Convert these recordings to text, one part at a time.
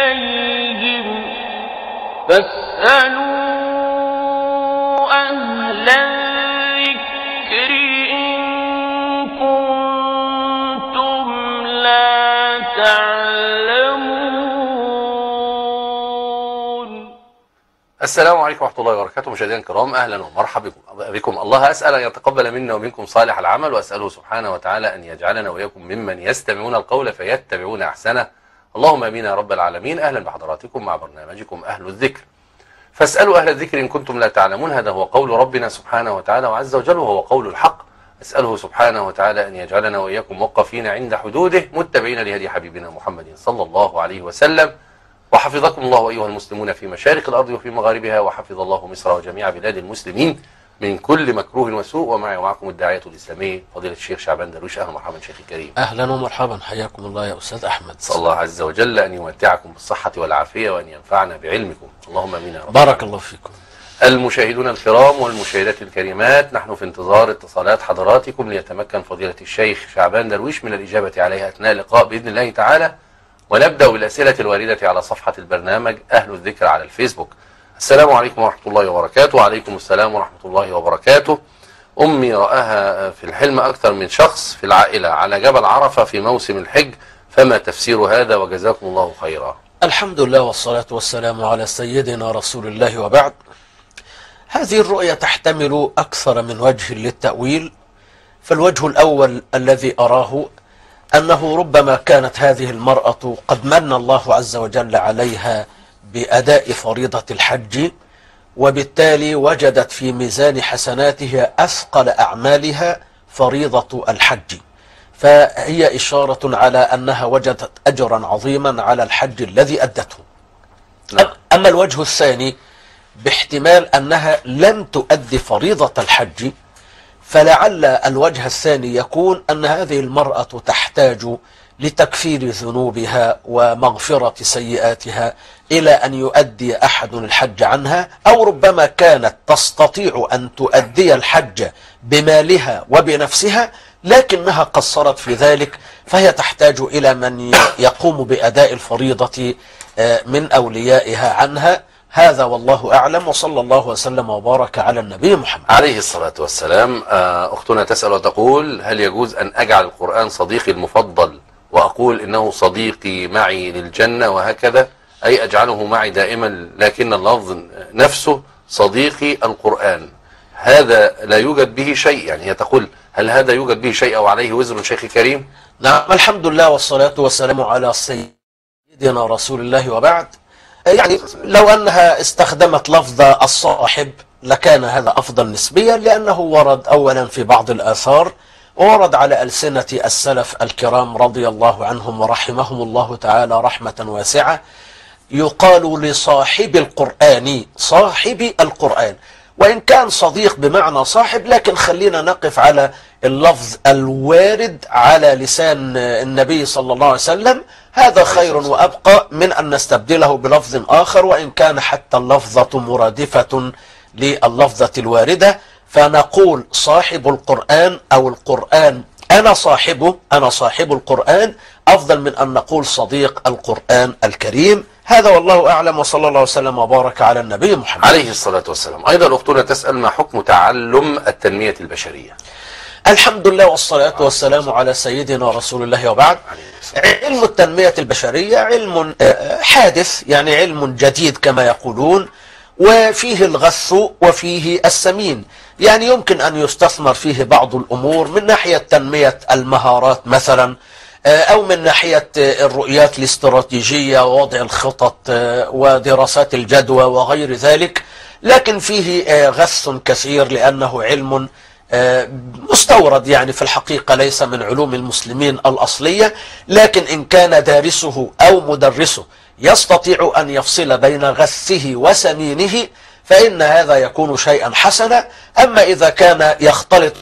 إليهم فاسألوا أهل الذكر إن كنتم لا تعلمون. السلام عليكم ورحمة الله وبركاته. مشاهدينا الكرام، أهلا ومرحبا بكم. الله أسأل أن يتقبل منا ومنكم صالح العمل، وأسأله سبحانه وتعالى أن يجعلنا وإياكم ممن يستمعون القول فيتبعون أحسنه. اللهم آمين يا رب العالمين. أهلا بحضراتكم مع برنامجكم أهل الذكر. فاسألوا أهل الذكر إن كنتم لا تعلمون. هذا هو قول ربنا سبحانه وتعالى وعز وجل، وهو قول الحق. أسأله سبحانه وتعالى أن يجعلنا وإياكم موقفين عند حدوده، متبعين لهدي حبيبنا محمد صلى الله عليه وسلم. وحفظكم الله أيها المسلمون في مشارق الأرض وفي مغاربها، وحفظ الله مصر وجميع بلاد المسلمين من كل مكروه وسوء. ومعي ومعكم الداعية الإسلامي فضيلة الشيخ شعبان درويش. أهلا ومرحبا شيخي الكريم. أهلا ومرحبا، حياكم الله يا أستاذ أحمد. صلى الله عز وجل أن يمتعكم بالصحة والعافية وأن ينفعنا بعلمكم، اللهم آمين يا رب. بارك الله فيكم. المشاهدون الكرام والمشاهدات الكريمات، نحن في انتظار اتصالات حضراتكم ليتمكن فضيلة الشيخ شعبان درويش من الإجابة عليها أثناء اللقاء بإذن الله تعالى. ونبدأ بالأسئلة الواردة على صفحة البرنامج أهل الذكر على الفيسبوك. السلام عليكم ورحمة الله وبركاته. وعليكم السلام ورحمة الله وبركاته. أمي رآها في الحلم أكثر من شخص في العائلة على جبل عرفة في موسم الحج، فما تفسير هذا؟ وجزاكم الله خيرا. الحمد لله والصلاة والسلام على سيدنا رسول الله، وبعد. هذه الرؤية تحتمل أكثر من وجه للتأويل. فالوجه الأول الذي أراه أنه ربما كانت هذه المرأة قد من الله عز وجل عليها بأداء فريضة الحج، وبالتالي وجدت في ميزان حسناتها أثقل أعمالها فريضة الحج، فهي إشارة على أنها وجدت أجرا عظيما على الحج الذي أدته. أما الوجه الثاني باحتمال أنها لم تؤدي فريضة الحج، فلعل الوجه الثاني يكون أن هذه المرأة تحتاج لتكفير ذنوبها ومغفرة سيئاتها إلى أن يؤدي أحد الحج عنها، أو ربما كانت تستطيع أن تؤدي الحج بمالها وبنفسها لكنها قصرت في ذلك، فهي تحتاج إلى من يقوم بأداء الفريضة من أوليائها عنها. هذا والله أعلم، وصلى الله وسلم وبارك على النبي محمد عليه الصلاة والسلام. أختنا تسأل وتقول: هل يجوز أن أجعل القرآن صديقي المفضل وأقول إنه صديقي معي للجنة وهكذا، أي أجعله معي دائما لكن اللفظ نفسه صديقي القرآن، هذا لا يوجد به شيء؟ يعني هي تقول هل هذا يوجد به شيء أو عليه وزر شيخي كريم؟ نعم، الحمد لله والصلاة والسلام على سيدنا رسول الله، وبعد. يعني لو أنها استخدمت لفظ الصاحب لكان هذا أفضل نسبيا، لأنه ورد أولا في بعض الآثار، وورد على ألسنة السلف الكرام رضي الله عنهم ورحمهم الله تعالى رحمة واسعة، يقال لصاحب القرآن صاحب القرآن، وإن كان صديق بمعنى صاحب، لكن خلينا نقف على اللفظ الوارد على لسان النبي صلى الله عليه وسلم، هذا خير وأبقى من أن نستبدله بلفظ آخر، وإن كان حتى اللفظة مرادفة لللفظة الواردة، فنقول صاحب القرآن أو القرآن أنا صاحب القرآن أفضل من أن نقول صديق القرآن الكريم. هذا والله أعلم، وصلى الله وسلم وبارك على النبي محمد عليه الصلاة والسلام. أيضا أختنا تسأل: ما حكم تعلم التنمية البشرية؟ الحمد لله والصلاة والسلام على سيدنا رسول الله، وبعد. علم التنمية البشرية علم حادث، يعني علم جديد كما يقولون، وفيه الغث وفيه السمين، يعني يمكن أن يستثمر فيه بعض الأمور من ناحية تنمية المهارات مثلا، أو من ناحية الرؤيات الاستراتيجية ووضع الخطط ودراسات الجدوى وغير ذلك، لكن فيه غث كثير لأنه علم مستورد، يعني في الحقيقة ليس من علوم المسلمين الأصلية، لكن إن كان دارسه أو مدرسه يستطيع أن يفصل بين غثه وسمينه فإن هذا يكون شيئا حسنا. أما إذا كان يختلط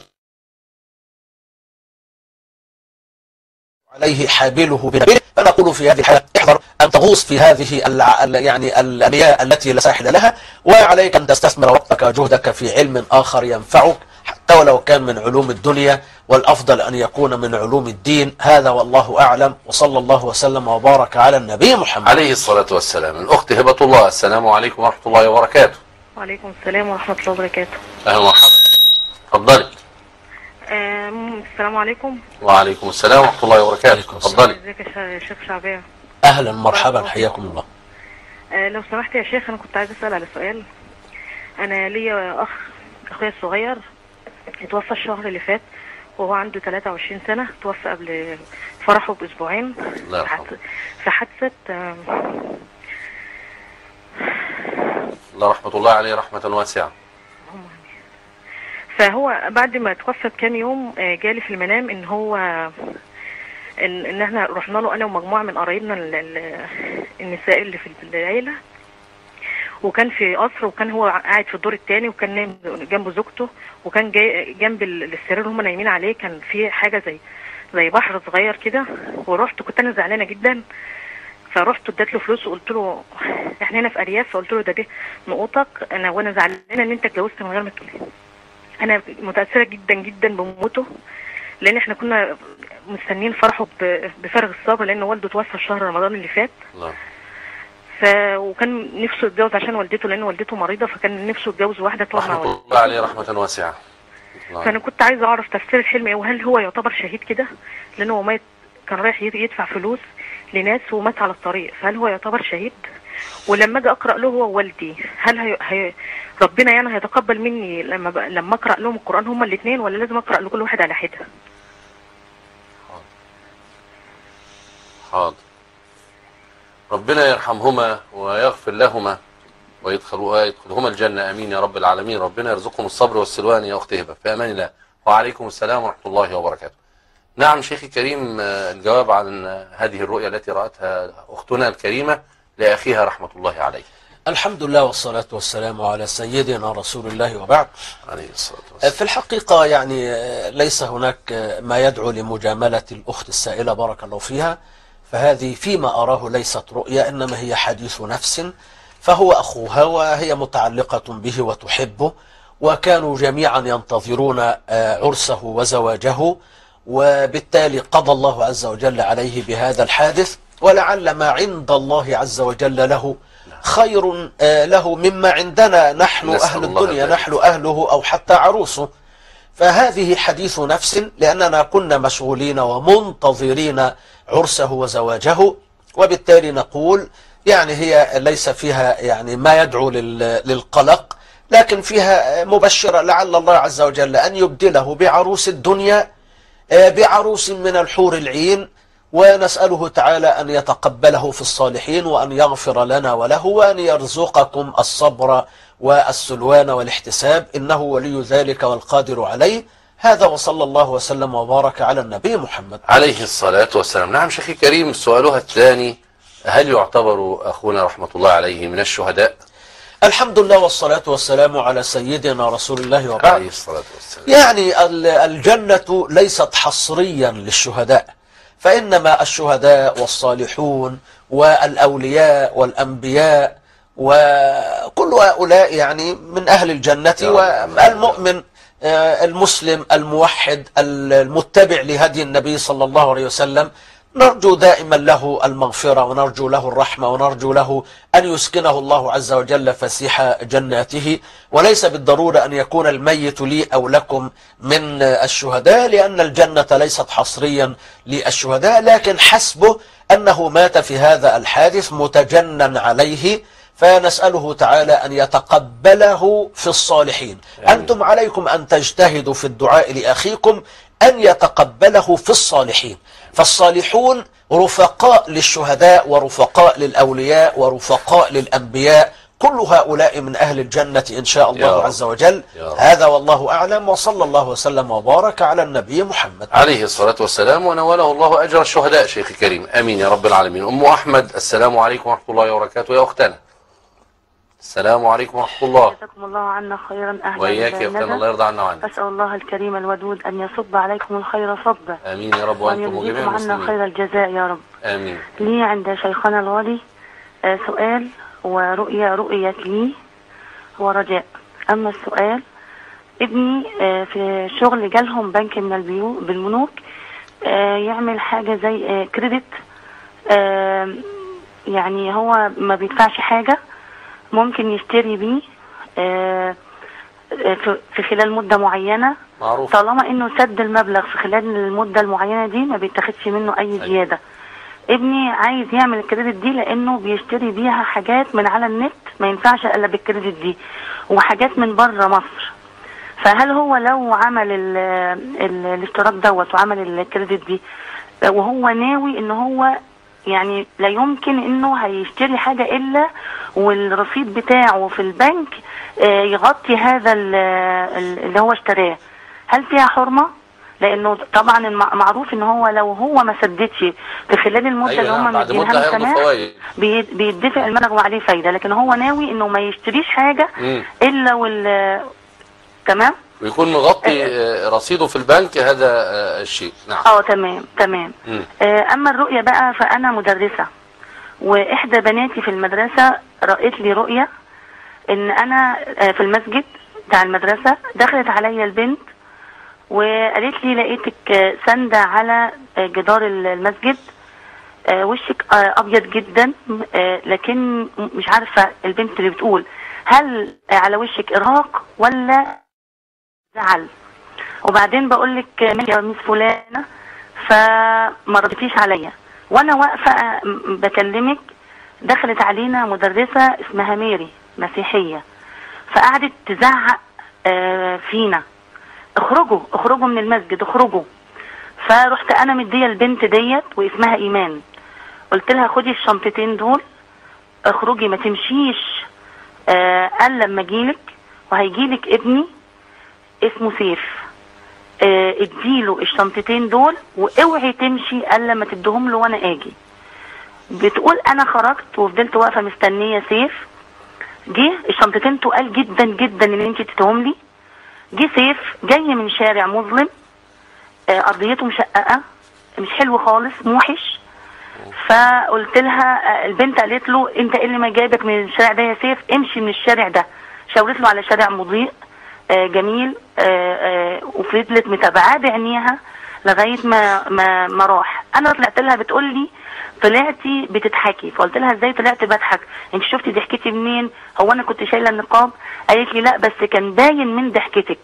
عليه حابله بنبيله فنقول في هذه الحالة احذر أن تغوص في هذه يعني المياه التي لا ساحل لها، وعليك أن تستثمر وقتك وجهدك في علم آخر ينفعك حتى ولو كان من علوم الدنيا، والأفضل أن يكون من علوم الدين. هذا والله أعلم، وصلى الله وسلم وبارك على النبي محمد عليه الصلاة والسلام. الأخت هبة الله، السلام عليكم ورحمة الله وبركاته. وعليكم السلام ورحمة الله وبركاته. أهلا ومرحبا، اتفضلي. السلام عليكم. وعليكم السلام ورحمة الله وبركاته، اتفضلي. ازيك يا شيخ شعبان؟ أهلا مرحبا، حياكم الله. لو سمحت يا شيخ، أنا كنت عايز أسأل على سؤال. أنا ليا أخويا الصغير اتوفى الشهر اللي فات وهو عنده 23 سنة. توفى قبل فرحه بأسبوعين في حادثة. الله رحمة الله عليه رحمة واسعة. فهو بعد ما توفى بكام يوم جالي في المنام ان هو ان احنا رحنا له انا ومجموعه من قرايبنا النساء اللي في العيله، وكان في قصر، وكان هو قاعد في الدور الثاني، وكان نايم جنبه زوجته، وكان جاي جنب السرير اللي هم نايمين عليه كان في حاجه زي بحر صغير كده. ورحت، كنت انا زعلانه جدا، فرحت اديت له فلوس وقلت له احنا هنا في ارياف، فقلت له دي نقوطك وانا زعلانه ان انت اتجوزت من غير ما تقولي. انا متاثره جدا جدا بموته، لان احنا كنا مستنيين فرحه بفارغ الصبر، لان والده توفى في شهر رمضان اللي فات. الله. وكان نفسه يتجوز عشان والدته، لان والدته مريضه، فكان نفسه يتجوز واحده تقعد مع رحمة والدته. الله عليه رحمة واسعة. فانا كنت عايزه اعرف تفسير الحلم ايه، وهل هو يعتبر شهيد كده؟ لانه هو مات، كان رايح يدفع فلوس لناس ومات على الطريق، فهل هو يعتبر شهيد؟ ولما اجي اقرا له هو ووالدي، هل ربنا يعني هيتقبل مني لما اقرا لهم القران هما الاثنين، ولا لازم اقرا لكل واحد على حده؟ حاضر. ربنا يرحمهما ويغفر لهما ويدخلهما الجنة، امين يا رب العالمين. ربنا يرزقهم الصبر والسلوان يا اخت هبة، في امان الله. وعليكم السلام ورحمة الله وبركاته. نعم شيخي الكريم، الجواب عن هذه الرؤيا التي رأتها اختنا الكريمة لاخيها رحمة الله عليه. الحمد لله والصلاة والسلام على سيدنا رسول الله، وبعد. عليه الصلاة والسلام. في الحقيقة يعني ليس هناك ما يدعو لمجاملة الأخت السائلة بارك الله فيها، فهذه فيما أراه ليست رؤيا، إنما هي حديث نفس. فهو أخوها وهي متعلقة به وتحبه، وكانوا جميعا ينتظرون عرسه وزواجه، وبالتالي قضى الله عز وجل عليه بهذا الحادث، ولعل ما عند الله عز وجل له خير له مما عندنا نحن أهل الدنيا، نحن أهله أو حتى عروسه. فهذه حديث نفس، لأننا كنا مشغولين ومنتظرين عرسه وزواجه، وبالتالي نقول يعني هي ليس فيها يعني ما يدعو للقلق، لكن فيها مبشرة لعل الله عز وجل أن يبدله بعروس الدنيا، بعروس من الحور العين، ونسأله تعالى أن يتقبله في الصالحين، وأن يغفر لنا وله، وأن يرزقكم الصبر والسلوان والاحتساب، إنه ولي ذلك والقادر عليه. هذا وصلى الله وسلم وبارك على النبي محمد عليه الصلاة والسلام. نعم شيخي كريم، سؤالها الثاني: هل يعتبر أخونا رحمة الله عليه من الشهداء؟ الحمد لله والصلاة والسلام على سيدنا رسول الله، وبعد. عليه الصلاة والسلام. يعني الجنة ليست حصريا للشهداء، فإنما الشهداء والصالحون والأولياء والأنبياء وكل هؤلاء يعني من أهل الجنة. والمؤمن المسلم الموحد المتبع لهدي النبي صلى الله عليه وسلم نرجو دائما له المغفرة، ونرجو له الرحمة، ونرجو له أن يسكنه الله عز وجل فسيح جناته. وليس بالضرورة أن يكون الميت لي أو لكم من الشهداء، لأن الجنة ليست حصريا للشهداء، لكن حسبه أنه مات في هذا الحادث متجنن عليه، فنسأله تعالى أن يتقبله في الصالحين. أنتم عليكم أن تجتهدوا في الدعاء لأخيكم أن يتقبله في الصالحين، فالصالحون رفقاء للشهداء ورفقاء للأولياء ورفقاء للأنبياء، كل هؤلاء من أهل الجنة إن شاء الله عز وجل. هذا والله أعلم، وصلى الله وسلم وبارك على النبي محمد عليه الصلاة والسلام، ونوله الله أجر الشهداء شيخ كريم، أمين يا رب العالمين. أم أحمد، السلام عليكم ورحمة الله وبركاته يا أختنا. السلام عليكم ورحمة الله. جزاكم الله عنا خيرا. أهلا وإياك يا أختنا، الله يرضى عنا وعنك. أسأل الله الكريم الودود أن يصب عليكم الخير صبا. آمين يا رب، وأنتم جميعا المسلمين. عنا خير الجزاء يا رب. آمين. لي عند شيخنا الغالي سؤال ورؤية رؤيت لي ورجاء. أما السؤال: ابني في شغل جالهم بنك من بالبنوك، يعمل حاجة زي كريدت، يعني هو ما بيدفعش حاجة، ممكن يشتري بيه في خلال مدة معينة، معروف. طالما انه سد المبلغ في خلال المدة المعينة دي ما بيتاخدش منه اي زيادة. ابني عايز يعمل الكريدت دي لانه بيشتري بيها حاجات من على النت، ما ينفعش الا بالكريدت دي، وحاجات من بره مصر. فهل هو لو عمل الاشتراك دوت وعمل الكريدت دي وهو ناوي ان هو يعني لا يمكن انه هيشتري حاجة الا والرصيد بتاعه في البنك يغطي هذا اللي هو اشتراه، هل فيها حرمة؟ لانه طبعا معروف ان هو لو هو ما سددش في خلال المدة اللي هم مدينها له سماح بيدفع المبلغ وعليه فايدة، لكن هو ناوي انه ما يشتريش حاجة الا تمام، ويكون مغطي رصيده في البنك هذا الشيء. نعم. تمام. اما الرؤية بقى، فانا مدرسة، واحدى بناتي في المدرسة رأت لي رؤية ان انا في المسجد بتاع المدرسة، دخلت عليا البنت وقالت لي لقيتك ساندة على جدار المسجد، وشك ابيض جدا، لكن مش عارفة البنت اللي بتقول هل على وشك ارهاق ولا زعل. وبعدين بقول لك مالك يا ميس فلانة، فما ردتيش عليا، وانا واقفة بكلمك دخلت علينا مدرسة اسمها ميري مسيحية، فقعدت تزعق فينا اخرجوا من المسجد اخرجوا. فرحت انا مديه البنت ديت واسمها ايمان، قلت لها خدي الشنطتين دول اخرجي ما تمشيش قال لما اجيلك وهيجيلك ابني اسمه سيف، اديله الشنطتين دول واوعي تمشي قال لما تديهم له وانا اجي. بتقول انا خرجت وفضلت واقفه مستنيه سيف، جه الشنطتين تقال جدا جدا ان انت تديهم لي، جه سيف جاي من شارع مظلم، ارضيته مشققه مش حلو خالص موحش. فقلت لها البنت قالت له انت ايه اللي ما جايبك من الشارع ده يا سيف، امشي من الشارع ده. شاورت له على شارع مضيء جميل، وفضلت متابعاه بعينيها لغايه ما راح. انا طلعت لها بتقول لي طلعتي بتضحكي، فقلت لها ازاي طلعت بضحك، انت شفتي ضحكتي منين، هو انا كنت شايله النقاب؟ قالت لي لا بس كان باين من ضحكتك.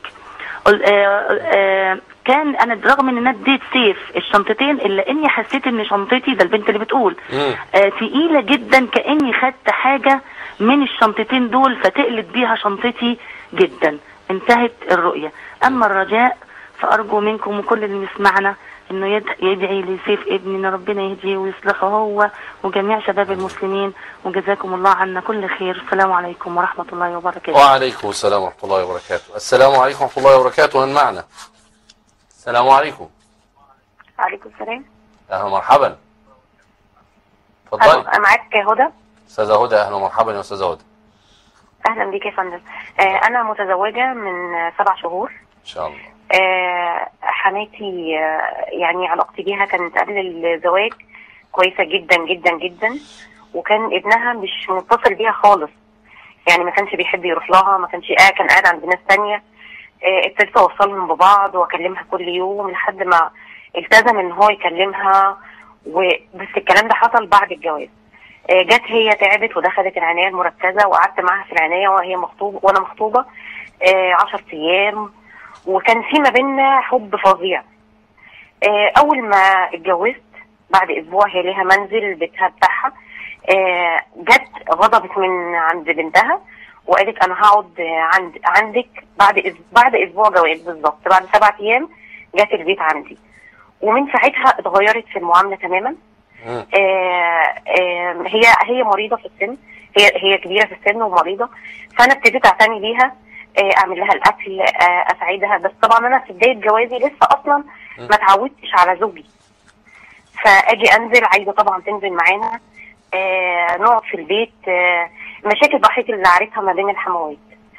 كان انا رغم ان انا اديت سيف الشنطتين الا اني حسيت ان شنطتي، ده البنت اللي بتقول تقيله جدا، كاني خدت حاجه من الشنطتين دول فتقلت بيها شنطتي جدا. انتهت الرؤيه. اما الرجاء فارجو منكم وكل اللي يسمعنا انه يدعي لسيف ابني ان ربنا يهديه ويصلحه هو وجميع شباب المسلمين، وجزاكم الله عنا كل خير. السلام عليكم ورحمة الله وبركاته. وعليكم السلام ورحمة الله وبركاته. السلام عليكم ورحمة الله وبركاته. من معنا؟ السلام عليكم. وعليكم السلام. اهلا ومرحبا. اتفضلي. معاك هدى. استاذة هدى، اهلا ومرحبا يا استاذة هدى. اهلا بيك يا فندم. انا متزوجة من 7 شهور ان شاء الله. حماتي يعني علاقتي بيها كانت قبل الزواج كويسة جدا جدا جدا، وكان ابنها مش متصل بيها خالص، يعني ما كانش بيحب يروح لها، ما كانش كان قاعد عند ناس تانية. ابتديت اوصلهم ببعض واكلمها كل يوم لحد ما التزم ان هو يكلمها، بس الكلام ده حصل بعد الجواز. جت هي تعبت ودخلت العناية المركزة، وقعدت معاها في العناية وهي مخطوبة وانا مخطوبة 10 ايام، وكان في ما بيننا حب فظيع. اول ما اتجوزت بعد اسبوع هي ليها منزل بيتها بتاعها، جت غضبت من عند بنتها وقالت انا هقعد عندك بعد اسبوع جواز بالظبط، بعد 7 ايام جت البيت عندي، ومن ساعتها اتغيرت في المعامله تماما. هي مريضه في السن، هي كبيره في السن ومريضه، فانا ابتديت اعتني بيها، اعمل لها الاكل، اساعدها. بس طبعا انا في بدايه جوازي لسه اصلا ما اتعودتش على زوجي، فاجي انزل عايزه طبعا تنزل معانا، نقعد في البيت. مشاكل ضحيت اللي عارفها ما بين الحموات.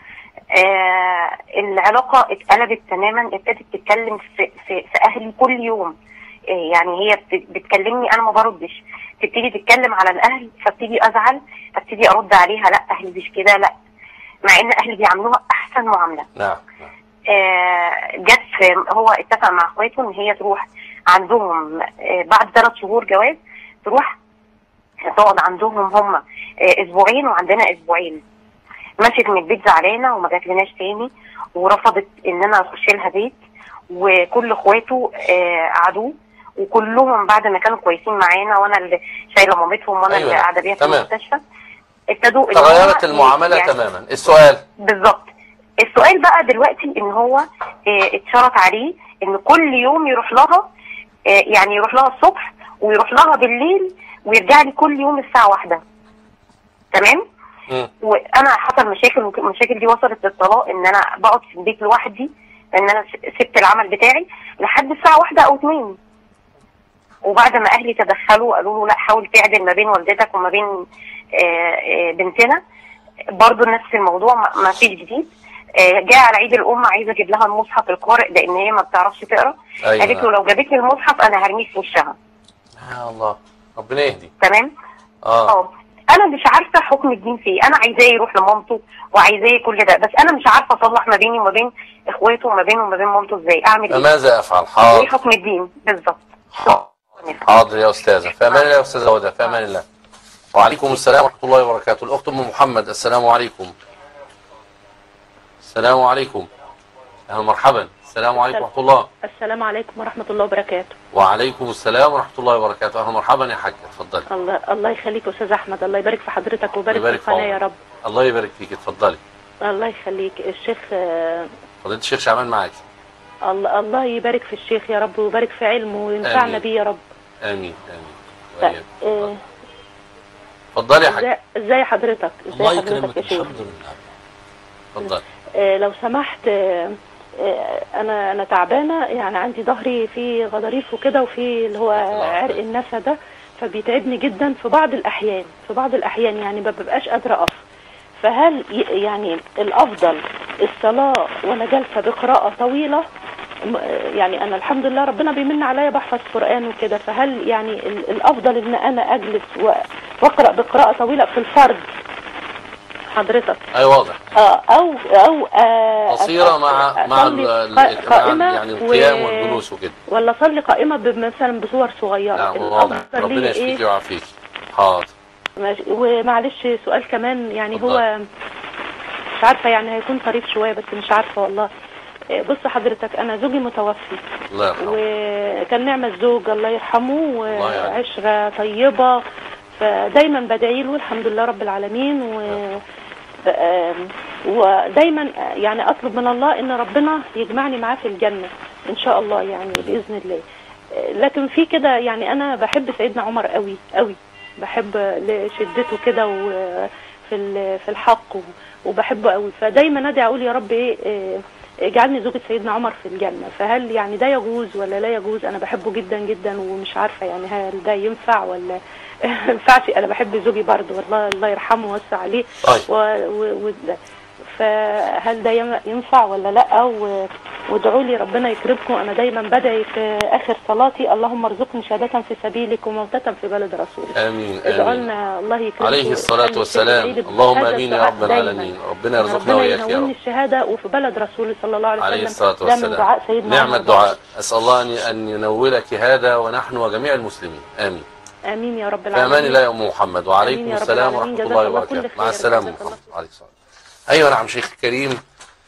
العلاقه اتقلبت تماما، ابتدت تتكلم في اهلي كل يوم. يعني هي بتكلمني انا ما بردش، تبتدي تتكلم على الاهل فابتدي ازعل، فابتدي ارد عليها لا اهلي مش كده، لا، مع ان اهلي بيعاملوها احسن معامله. نعم. هو اتفق مع اخواته ان هي تروح عندهم بعد 3 شهور جواز، تروح تقعد عندهم هم اسبوعين وعندنا اسبوعين. مشيت من البيت زعلانه وما جاتلناش تاني، ورفضت ان انا اخش لها بيت، وكل اخواته قعدوه، وكلهم بعد ما كانوا كويسين معانا وانا اللي شايله مامتهم وانا اللي قاعده بيها في المستشفى، ابتدوا تغيرت المعامله يعني تماما. السؤال بالظبط، السؤال بقى دلوقتي ان هو اتشرط عليه ان كل يوم يروح لها، يعني يروح لها الصبح ويروح لها بالليل ويرجع لي كل يوم الساعه 1. تمام؟ وانا حصل مشاكل، والمشاكل دي وصلت للطلاق، ان انا بقعد في البيت لوحدي، ان انا سبت العمل بتاعي لحد الساعه 1 أو 2. وبعد ما اهلي تدخلوا قالوا له لا حاول تعدل ما بين والدتك وما بين بنتنا، برضو نفس الموضوع ما فيش جديد. جاء على عيد الام عايزه اجيب لها المصحف القارئ لان هي ما بتعرفش تقرا. قالت له لو جابت لي المصحف انا هرميه في وشها. يا الله، ربنا يهدي. تمام؟ انا مش عارفه حكم الدين فيه، انا عايزاه يروح لمامته وعايزاه كل ده، بس انا مش عارفه اصلح ما بيني وما بين اخواته وما بينه وما بين مامته ازاي، اعمل ايه؟ فماذا افعل؟ حاضر. ايه حكم الدين بالظبط؟ حاضر يا استاذه. في امان الله يا استاذه هدى. في امان الله. وعليكم السلام ورحمه الله وبركاته. الاخت ام محمد، السلام عليكم. السلام عليكم. اهلا مرحبا. السلام عليكم ورحمه الله. السلام عليكم ورحمه الله وبركاته. وعليكم السلام ورحمه الله وبركاته. اهلا مرحبا يا حاجه، اتفضلي. الله يخليك يا استاذ احمد، الله يبارك في حضرتك ويبارك في القناه يا رب. الله يبارك فيك، اتفضلي. الله يخليك. الشيخ فضيله الشيخ شعبان معاكي. الله يبارك في الشيخ يا رب ويبارك في علمه وينفعنا بيه يا رب. امين امين. اتفضلي يا حاج. ازاي حضرتك؟ الله يكرمك. الحمد لله. اتفضلي. لو سمحت، انا تعبانه، يعني عندي ظهري فيه غضاريف وكده، وفي اللي هو عرق النسا ده، فبيتعبني جدا في بعض الاحيان يعني ما ببقاش قادره اقف. فهل يعني الافضل الصلاه وانا جالسه بقراءه طويله؟ يعني انا الحمد لله ربنا بيمن عليا بحفظ قرآن وكده، فهل يعني الافضل ان انا اجلس واقرا بقراءه طويله في الفرض حضرتك؟ اي واضح. او قصيره مع يعني القيام والجلوس وكده، ولا اصلي قائمه مثلا بصور صغيره؟ نعم واضح. ربنا يشفيك ويعافيك. حاضر. ومعلش سؤال كمان، يعني هو مش عارفه، يعني هيكون طريف شويه بس مش عارفه والله. بص حضرتك، انا زوجي متوفي، الله يرحمه، وكان نعم الزوج الله يرحمه، وعشره طيبه، فدايما بدعي له الحمد لله رب العالمين، ودايما يعني اطلب من الله ان ربنا يجمعني معاه في الجنه ان شاء الله، يعني باذن الله. لكن في كده يعني انا بحب سيدنا عمر قوي قوي، بحب لشدته كده وفي الحق، وبحبه قوي، فدايما ادعي اقول يا رب ايه اجعلني زوجة سيدنا عمر في الجنة. فهل يعني ده يجوز ولا لا يجوز؟ انا بحبه جدا جدا ومش عارفة يعني هل ده ينفع ولا ما ينفعش. انا بحب زوجي برضه والله، الله يرحمه ويوسع عليه. فهل ده ينفع ولا لا؟ وادعوا لي ربنا يكرمكم. انا دايما بدعي في اخر صلاتي اللهم ارزقني شهادة في سبيلك وموتة في بلد رسولك. امين. ادعوا لنا الله يكرمكم عليه الصلاة والسلام. اللهم امين يا رب العالمين. ربنا يرزقنا وإياك يا رب. الشهادة وفي بلد رسوله صلى الله عليه وسلم. عليه الصلاة والسلام. من دعاء سيدنا نعم الدعاء. اسال الله ان ينولك هذا ونحن وجميع المسلمين. امين. امين يا رب العالمين. في امان الله يا ام محمد. وعليكم السلام ورحمة الله وبركاته. مع السلامة. عليكم السلام. ايوه نعم شيخ كريم.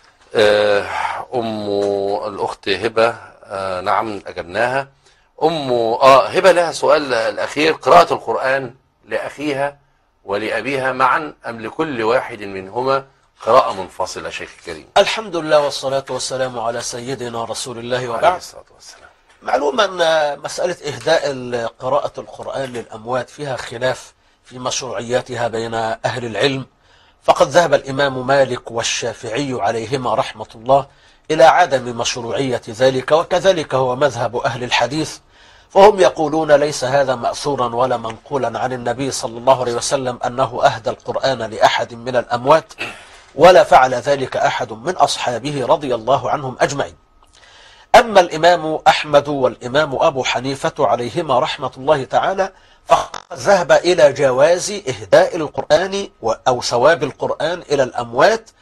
ام الاخت هبه، نعم اجبناها. هبه لها سؤال الاخير: قراءه القران لاخيها ولابيها معا ام لكل واحد منهما قراءه منفصله؟ شيخ كريم. الحمد لله والصلاه والسلام على سيدنا رسول الله وبعد. عليه الصلاه والسلام. معلوم ان مساله اهداء قراءه القران للاموات فيها خلاف في مشروعياتها بين اهل العلم، فقد ذهب الإمام مالك والشافعي عليهما رحمة الله إلى عدم مشروعية ذلك، وكذلك هو مذهب أهل الحديث، فهم يقولون ليس هذا مأثورا ولا منقولا عن النبي صلى الله عليه وسلم أنه أهدى القرآن لأحد من الأموات، ولا فعل ذلك أحد من أصحابه رضي الله عنهم أجمعين. أما الإمام أحمد والإمام أبو حنيفة عليهما رحمة الله تعالى فقد ذهب إلى جواز إهداء القرآن أو ثواب القرآن إلى الأموات،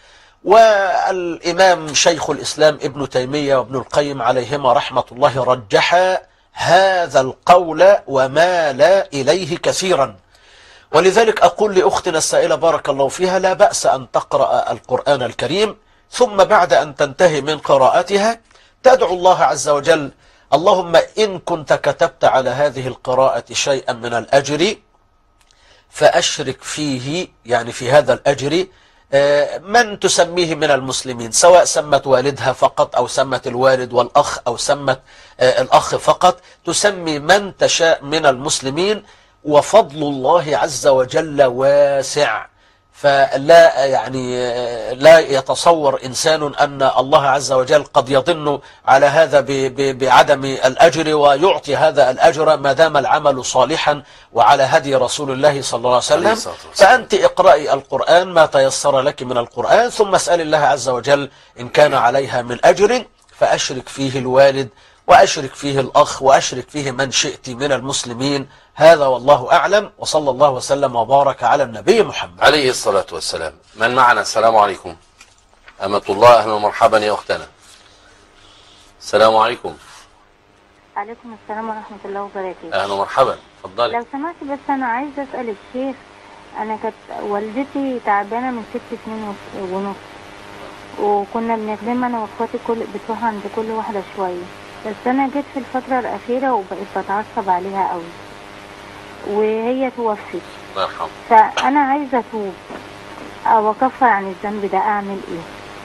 والإمام شيخ الإسلام ابن تيمية وابن القيم عليهما رحمة الله رجحا هذا القول ومال إليه كثيرا. ولذلك أقول لأختنا السائلة بارك الله فيها لا بأس أن تقرأ القرآن الكريم، ثم بعد أن تنتهي من قراءتها تدعو الله عز وجل: اللهم إن كنت كتبت على هذه القراءة شيئا من الأجر فأشرك فيه، يعني في هذا الأجر من تسميه من المسلمين، سواء سمت والدها فقط أو سمت الوالد والأخ أو سمت الأخ فقط، تسمي من تشاء من المسلمين، وفضل الله عز وجل واسع. فلا يعني لا يتصور إنسان أن الله عز وجل قد يضن على هذا بعدم الأجر ويعطي هذا الأجر ما دام العمل صالحا وعلى هدي رسول الله صلى الله عليه وسلم. فأنت اقرأي القرآن ما تيسر لك من القرآن، ثم اسأل الله عز وجل إن كان عليها من أجر فأشرك فيه الوالد وأشرك فيه الأخ وأشرك فيه من شئت من المسلمين. هذا والله أعلم، وصلى الله وسلم وبارك على النبي محمد عليه الصلاة والسلام. من معنا؟ السلام عليكم. أمة الله، أهلا ومرحبا يا أختنا. السلام عليكم. عليكم السلام ورحمة الله وبركاته. أهلا ومرحبا، اتفضلي. لو سمحت بس أنا عايزة أسأل الشيخ، أنا كانت والدتي تعبانة من 6 سنين ونص، وكنا بنخدمها أنا وأخواتي بتروح عند كل واحدة شوية، بس أنا جيت في الفترة الأخيرة وبقيت بتعصب عليها قوي وهي توفت. الله يرحمها. فأنا عايزة أتوب أو أكفر عن الذنب ده، أعمل إيه؟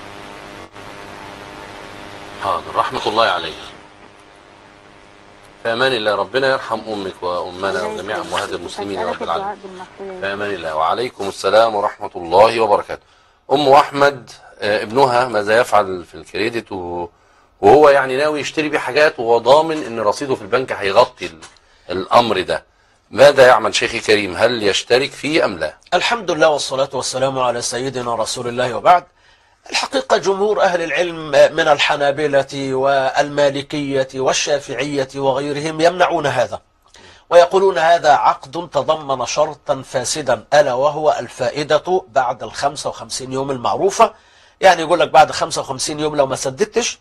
حاضر، رحمة الله عليك. في أمان الله. ربنا يرحم أمك وأمنا وجميع أمهات المسلمين يا رب العالمين. في أمان الله. وعليكم السلام ورحمة الله وبركاته. أم أحمد ابنها ماذا يفعل في الكريدت وهو يعني ناوي يشتري بيه حاجات وهو ضامن ان رصيده في البنك هيغطي الامر ده، ماذا يعمل شيخي كريم؟ هل يشترك فيه ام لا؟ الحمد لله والصلاة والسلام على سيدنا رسول الله، وبعد. الحقيقة جمهور أهل العلم من الحنابلة والمالكية والشافعية وغيرهم يمنعون هذا، ويقولون هذا عقد تضمن شرطا فاسدا، ألا وهو الفائدة بعد 55 يوم المعروفة. يعني يقول لك بعد 55 يوم لو ما سددتش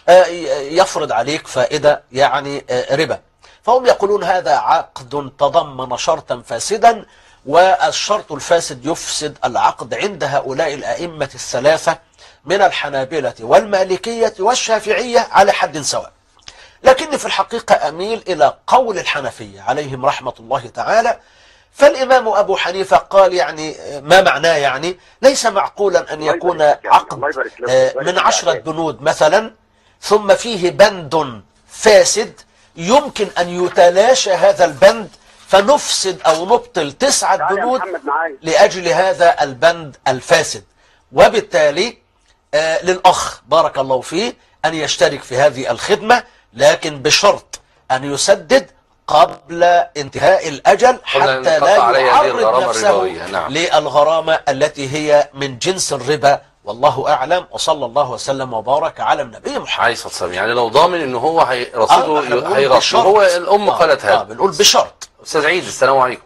يفرض عليك فائدة، يعني ربا. فهم يقولون هذا عقد تضمن شرطا فاسدا، والشرط الفاسد يفسد العقد عند هؤلاء الأئمة الثلاثة من الحنابلة والمالكية والشافعية على حد سواء. لكني في الحقيقة أميل إلى قول الحنفية عليهم رحمة الله تعالى. فالإمام أبو حنيفة قال يعني ما معناه، يعني ليس معقولا أن يكون عقد من 10 بنود مثلا ثم فيه بند فاسد يمكن أن يتلاشى هذا البند فنفسد أو نبطل 9 بنود لأجل هذا البند الفاسد. وبالتالي للأخ بارك الله فيه أن يشترك في هذه الخدمة، لكن بشرط أن يسدد قبل انتهاء الأجل حتى لا يعرض نفسه للغرامة التي هي من جنس الربا. والله أعلم، وصلى الله وسلم وبارك على النبي محمد عليه الصلاة والسلام. يعني لو ضامن إنه هو رصيده هيغطي، هو الأم قالت هذا. بنقول بشرط. أستاذ عيد، السلام عليكم.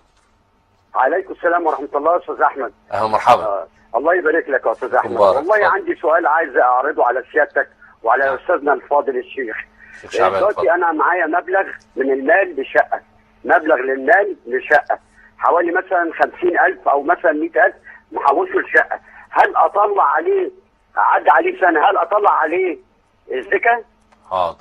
عليكم السلام ورحمة الله. أستاذ أحمد، أهلا مرحبا. الله يبارك لك يا أستاذ أحمد. والله عندي سؤال عايز أعرضه على سيادتك وعلى أستاذنا الفاضل الشيخ. دلوقتي أنا معايا مبلغ من المال لشقة، مبلغ للمال لشقة حوالي مثلا 50,000 أو مثلا 100,000 محوشه لشقة. هل أطلع عليه، عدى عليه سنة، هل أطلع عليه الزكاة؟ حاضر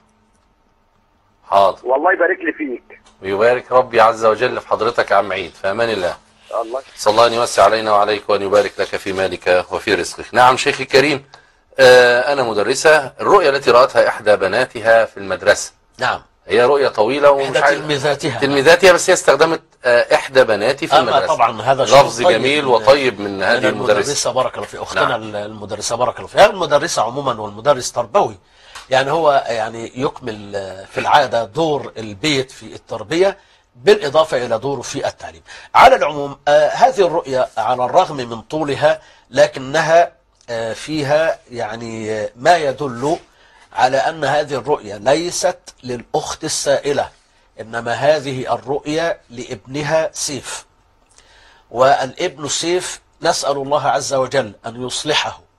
حاضر. والله يبارك لي فيك ويبارك ربي عز وجل في حضرتك يا عم عيد. في أمان الله. الله صلى الله أن يوسع علينا وعليك وأن يبارك لك في مالك وفي رزقك. نعم شيخي الكريم، أنا مدرسة. الرؤية التي رأتها إحدى بناتها في المدرسة، نعم، هي رؤية طويلة ومش تلميذاتها، بس هي استخدمت إحدى بناتي في المدرسة. طبعا هذا لفظ جميل وطيب من هذه المدرسة بارك الله في أختنا. نعم. المدرسة بارك الله فيها. المدرسة عموما والمدرس تربوي، يعني هو يعني يكمل في العادة دور البيت في التربية بالإضافة إلى دوره في التعليم. على العموم هذه الرؤية على الرغم من طولها لكنها فيها يعني ما يدل على أن هذه الرؤية ليست للأخت السائلة، إنما هذه الرؤية لابنها سيف. والابن سيف نسأل الله عز وجل أن يصلحه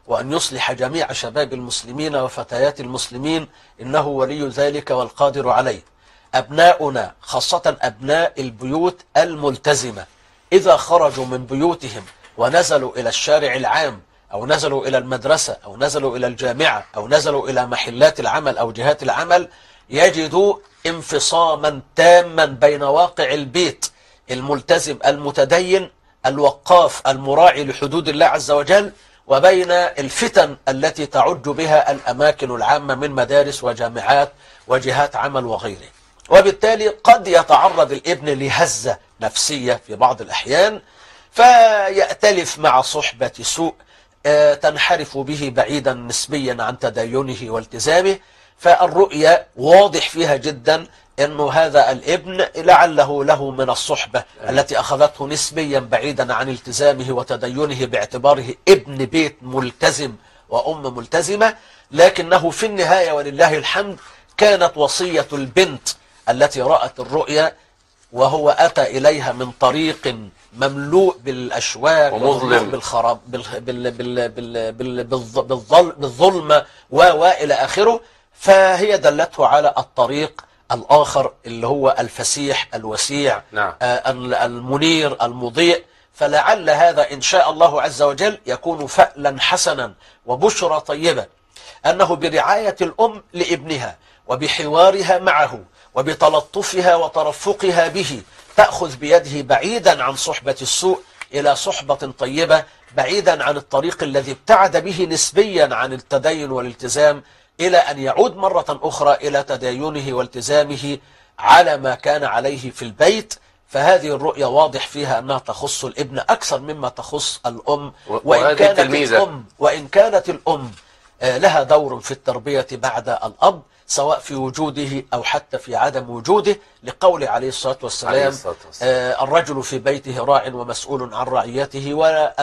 وأن يصلح جميع شباب المسلمين وفتيات المسلمين، إنه ولي ذلك والقادر عليه. أبناؤنا خاصة أبناء البيوت الملتزمة إذا خرجوا من بيوتهم ونزلوا إلى الشارع العام أو نزلوا إلى المدرسة أو نزلوا إلى الجامعة أو نزلوا إلى محلات العمل أو جهات العمل، يجدوا انفصاما تاما بين واقع البيت الملتزم المتدين الوقاف المراعي لحدود الله عز وجل وبين الفتن التي تعج بها الأماكن العامة من مدارس وجامعات وجهات عمل وغيره. وبالتالي قد يتعرض الابن لهزة نفسية في بعض الأحيان، فيأتلف مع صحبة سوء تنحرف به بعيدا نسبيا عن تدينه والتزامه. فالرؤية واضح فيها جدا أنه هذا الابن لعله له من الصحبة التي أخذته نسبيا بعيدا عن التزامه وتدينه باعتباره ابن بيت ملتزم وأم ملتزمة، لكنه في النهاية ولله الحمد كانت وصية البنت التي رأت الرؤية وهو أتى إليها من طريق مملوء بالأشواك ومظلم بالخراب بالظلم وإلى آخره، فهي دلته على الطريق الآخر اللي هو الفسيح الوسيع المنير المضيء. فلعل هذا إن شاء الله عز وجل يكون فألا حسنا وبشرى طيبة، أنه برعاية الأم لابنها وبحوارها معه وبتلطفها وترفقها به تأخذ بيده بعيدا عن صحبة السوء إلى صحبة طيبة، بعيدا عن الطريق الذي ابتعد به نسبيا عن التدين والالتزام، إلى أن يعود مرة أخرى إلى تدينه والتزامه على ما كان عليه في البيت. فهذه الرؤية واضح فيها أنها تخص الابن أكثر مما تخص الأم، وإن كانت الأم لها دور في التربية بعد الأب، سواء في وجوده أو حتى في عدم وجوده، لقول عليه الصلاة والسلام الرجل في بيته راع ومسؤول عن رعيته،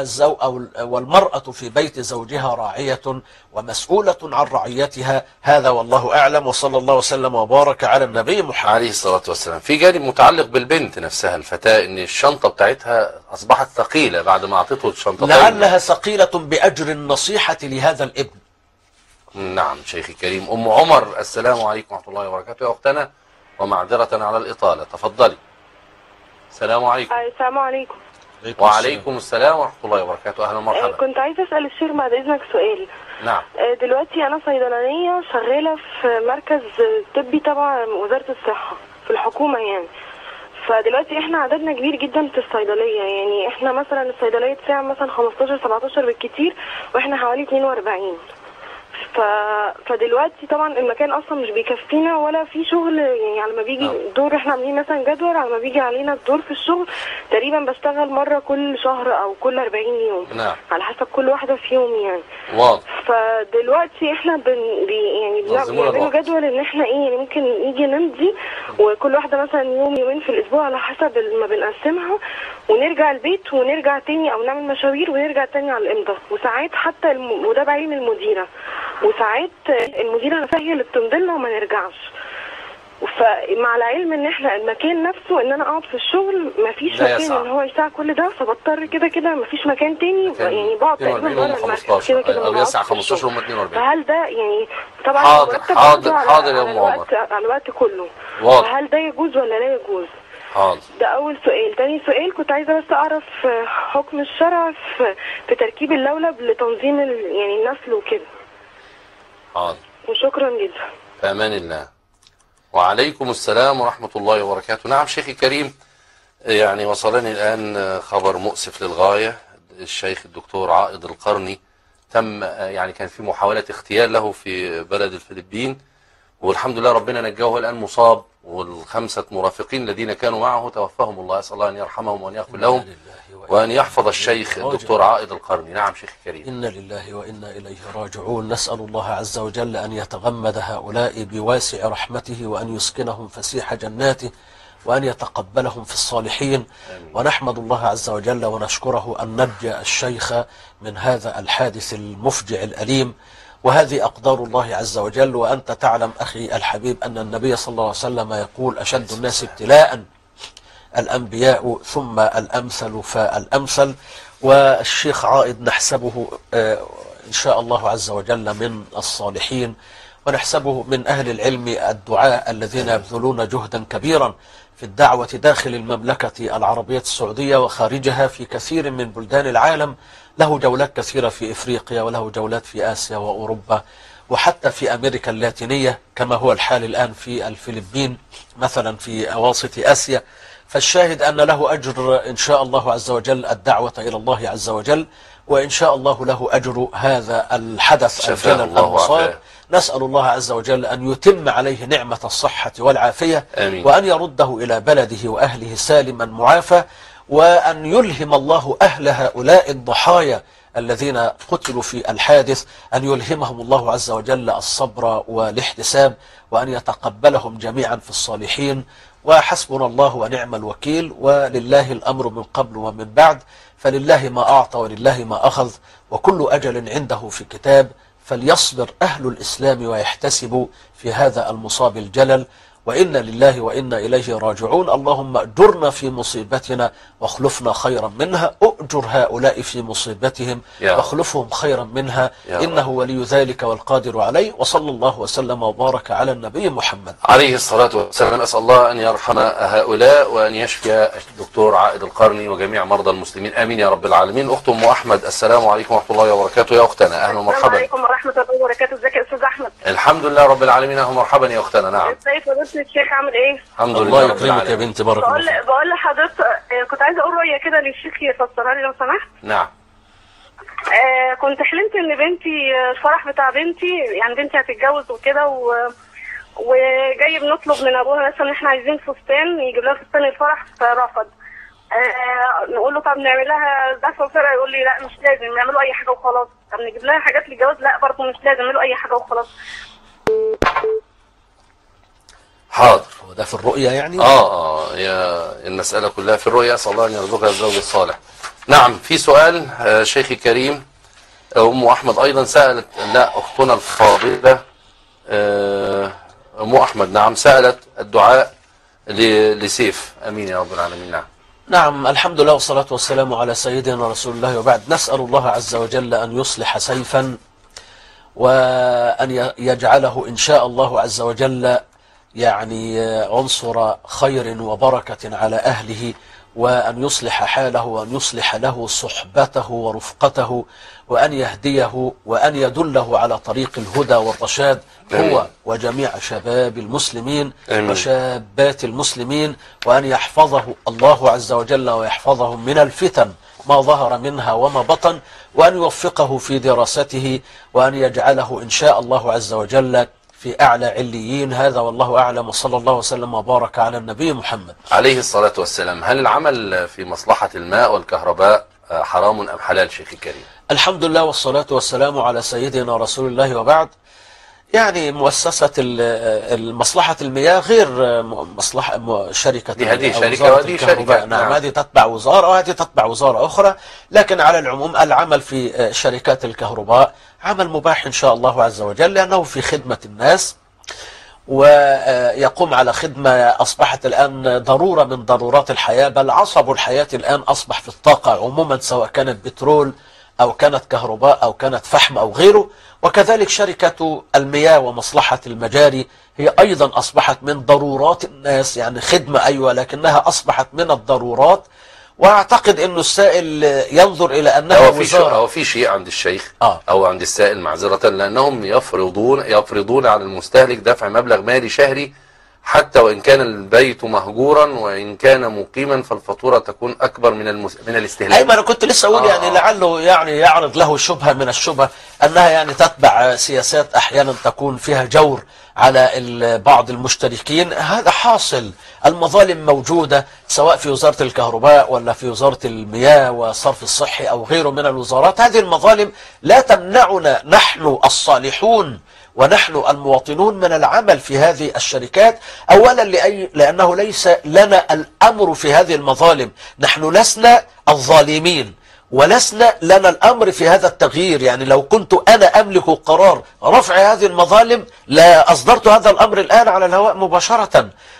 والمرأة في بيت زوجها راعية ومسؤولة عن رعيتها. هذا والله أعلم، وصلى الله وسلم وبارك على النبي محمد عليه الصلاة والسلام. في جانب متعلق بالبنت نفسها الفتاة، ان الشنطة بتاعتها أصبحت ثقيلة بعد ما أعطته الشنطة، لعلها ثقيلة بأجر النصيحة لهذا الابن. نعم شيخي الكريم. أم عمر، السلام عليكم ورحمة الله وبركاته يا أختنا، ومعذرة على الإطالة، تفضلي. السلام عليكم. السلام عليكم. وعليكم السلام ورحمة الله وبركاته، أهلا ومرحبا. كنت عايزة أسأل الشيخ بعد إذنك سؤال. نعم. دلوقتي أنا صيدلانية شغالة في مركز طبي تبع وزارة الصحة في الحكومة يعني. فدلوقتي احنا عددنا كبير جدا في الصيدلية، يعني احنا مثلا الصيدلية تساع مثلا 15-17 بالكتير، واحنا حوالي 42. فدلوقتي طبعا المكان اصلا مش بيكفينا ولا في شغل، يعني على ما بيجي الدور احنا عاملين مثلا جدول، على ما بيجي علينا الدور في الشغل تقريبا بشتغل مرة كل شهر او كل 40 يوم. نعم. على حسب كل واحدة في يوم يعني. واضح. فدلوقتي احنا يعني بنعمل جدول ان احنا يعني ممكن نيجي نمضي، وكل واحدة مثلا يومين في الاسبوع على حسب ما بنقسمها، ونرجع البيت ونرجع تاني او نعمل مشاوير ونرجع تاني على الامضاء. وساعات حتى وده بعين المديرة، وساعات المديرة نفسها هي اللي بتمضلنا وما نرجعش. فمع العلم ان احنا المكان نفسه ان انا اقعد في الشغل مفيش مكان ان هو يساع كل ده، فبضطر كده مفيش مكان تاني، يعني بقعد تقريبا بره المركز كده او يسع 15 هم 42. فهل ده يعني طبعا حاضر يا ام عمر على الوقت كله، فهل ده يجوز ولا لا يجوز؟ حاضر. ده اول سؤال. تاني سؤال كنت عايزه بس اعرف حكم الشرع في تركيب اللولب لتنظيم يعني النسل وكده. حاضر. وشكرا جدا. في امان الله. وعليكم السلام ورحمة الله وبركاته. نعم شيخي الكريم، يعني وصلني الآن خبر مؤسف للغاية. الشيخ الدكتور عائض القرني تم يعني كان في محاولة اغتيال له في بلد الفلبين، والحمد لله ربنا نجاه، الآن مصاب، والخمسة مرافقين الذين كانوا معه توفاهم الله. أسأل الله أن يرحمهم وأن يغفر لهم وأن يحفظ الشيخ الدكتور عائض القرني. نعم شيخ الكريم. إنا لله وإنا إليه راجعون. نسأل الله عز وجل أن يتغمد هؤلاء بواسع رحمته، وأن يسكنهم فسيح جناته، وأن يتقبلهم في الصالحين. ونحمد الله عز وجل ونشكره أن نجى الشيخ من هذا الحادث المفجع الأليم، وهذه أقدار الله عز وجل. وأنت تعلم أخي الحبيب أن النبي صلى الله عليه وسلم يقول أشد الناس ابتلاء الأنبياء ثم الأمثل فالأمثل. والشيخ عائد نحسبه إن شاء الله عز وجل من الصالحين، ونحسبه من أهل العلم الدعاء الذين يبذلون جهدا كبيرا في الدعوة داخل المملكة العربية السعودية وخارجها في كثير من بلدان العالم. له جولات كثيرة في إفريقيا، وله جولات في آسيا وأوروبا، وحتى في أمريكا اللاتينية، كما هو الحال الآن في الفلبين مثلا في أواسط آسيا. فالشاهد أن له أجر إن شاء الله عز وجل الدعوة إلى الله عز وجل، وإن شاء الله له أجر هذا الحدث الجلل المصاب. نسأل الله عز وجل أن يتم عليه نعمة الصحة والعافية، وأن يرده إلى بلده وأهله سالما معافى، وأن يلهم الله أهل هؤلاء الضحايا الذين قتلوا في الحادث، أن يلهمهم الله عز وجل الصبر والاحتساب، وأن يتقبلهم جميعا في الصالحين. وحسبنا الله ونعم الوكيل، ولله الأمر من قبل ومن بعد، فلله ما أعطى ولله ما أخذ، وكل أجل عنده في كتاب. فليصبر أهل الإسلام ويحتسبوا في هذا المصاب الجلل، وإنا لله وإنا إليه راجعون. اللهم أجرنا في مصيبتنا واخلفنا خيرا منها، أؤجر هؤلاء في مصيبتهم واخلفهم خيرا منها، إنه ولي ذلك والقادر عليه. وصلى الله وسلم وبارك على النبي محمد عليه الصلاة والسلام. أسأل الله أن يرحم هؤلاء وأن يشفي الدكتور عائد القرني وجميع مرضى المسلمين، آمين يا رب العالمين. أخت أم أحمد، السلام عليكم ورحمة الله وبركاته. يا أختنا أهلا ومرحبا. السلام عليكم ورحمة الله وبركاته. ازيك يا أستاذ أحمد؟ الحمد لله رب العالمين. أهلا ومرحبا يا أختنا. نعم. ازيك فضيلة الشيخ، عامل إيه؟ الحمد الله لله رب يكرمك يا العالمين. بنتي، بارك الله فيك. بقول لحضرتك كنت عايزة أقول رؤية كده للشيخ يفسرها لي لو سمحت. نعم. كنت حلمت إن بنتي الفرح بتاع بنتي، يعني بنتي هتتجوز وكده، وجاي بنطلب من أبوها مثلا إحنا عايزين فستان، يجيب لها فستان الفرح، فرفض. نقول له طب نعمل لها دفع وفرقة، يقول لي لا مش لازم، نعملوا أي حاجة وخلاص. طب نجيب لها حاجات للجواز، لا برضه مش لازم، نعملوا أي حاجة وخلاص. حاضر. وده في الرؤيا يعني؟ يا المسألة كلها في الرؤيا. أسأل الله أن يرزقها الزوج الصالح. نعم. في سؤال شيخي الكريم، أم أحمد أيضا سألت، لا أختنا الفاضلة أم أحمد نعم سألت الدعاء لسيف. أمين يا رب العالمين. نعم. نعم، الحمد لله والصلاة والسلام على سيدنا رسول الله، وبعد. نسأل الله عز وجل أن يصلح سيفا، وأن يجعله إن شاء الله عز وجل يعني عنصر خير وبركة على أهله، وأن يصلح حاله، وأن يصلح له صحبته ورفقته، وأن يهديه وأن يدله على طريق الهدى والرشاد، هو وجميع شباب المسلمين وشابات المسلمين، وأن يحفظه الله عز وجل ويحفظهم من الفتن ما ظهر منها وما بطن، وأن يوفقه في دراسته، وأن يجعله إن شاء الله عز وجل في أعلى عليين. هذا والله أعلم، وصلى الله وسلم وبارك على النبي محمد عليه الصلاة والسلام. هل العمل في مصلحة الماء والكهرباء حرام أم حلال شيخي الكريم؟ الحمد لله والصلاة والسلام على سيدنا رسول الله، وبعد. يعني مؤسسة مصلحة المياه غير مصلحة شركة، هذه شركة وهذه شركة. نعم، هذه تتبع وزارة وهذه تتبع وزارة أخرى، لكن على العموم العمل في شركات الكهرباء عمل مباح إن شاء الله عز وجل، لأنه في خدمة الناس، ويقوم على خدمة أصبحت الآن ضرورة من ضرورات الحياة، بل عصب الحياة الآن أصبح في الطاقة عموما، سواء كانت بترول أو كانت كهرباء أو كانت فحم أو غيره. وكذلك شركة المياه ومصلحة المجاري هي أيضا أصبحت من ضرورات الناس، يعني خدمة أيوة، لكنها أصبحت من الضرورات. وأعتقد أنه السائل ينظر إلى أنها وزارة. أو في شيء عند الشيخ أو عند السائل معذرة، لأنهم يفرضون على المستهلك دفع مبلغ مالي شهري، حتى وإن كان البيت مهجورا وإن كان مقيما، فالفاتورة تكون أكبر من الاستهلاك. أيما أنا كنت لسه أقول يعني لعله يعني يعرض له شبهة من الشبهة أنها يعني تتبع سياسات أحيانا تكون فيها جور على بعض المشتركين. هذا حاصل، المظالم موجودة سواء في وزارة الكهرباء ولا في وزارة المياه والصرف الصحي أو غيره من الوزارات. هذه المظالم لا تمنعنا نحن الصالحون ونحن المواطنون من العمل في هذه الشركات، أولا لأنه ليس لنا الأمر في هذه المظالم، نحن لسنا الظالمين ولسنا لنا الأمر في هذا التغيير. يعني لو كنت أنا أملك قرار رفع هذه المظالم لا أصدرت هذا الأمر الآن على الهواء مباشرة،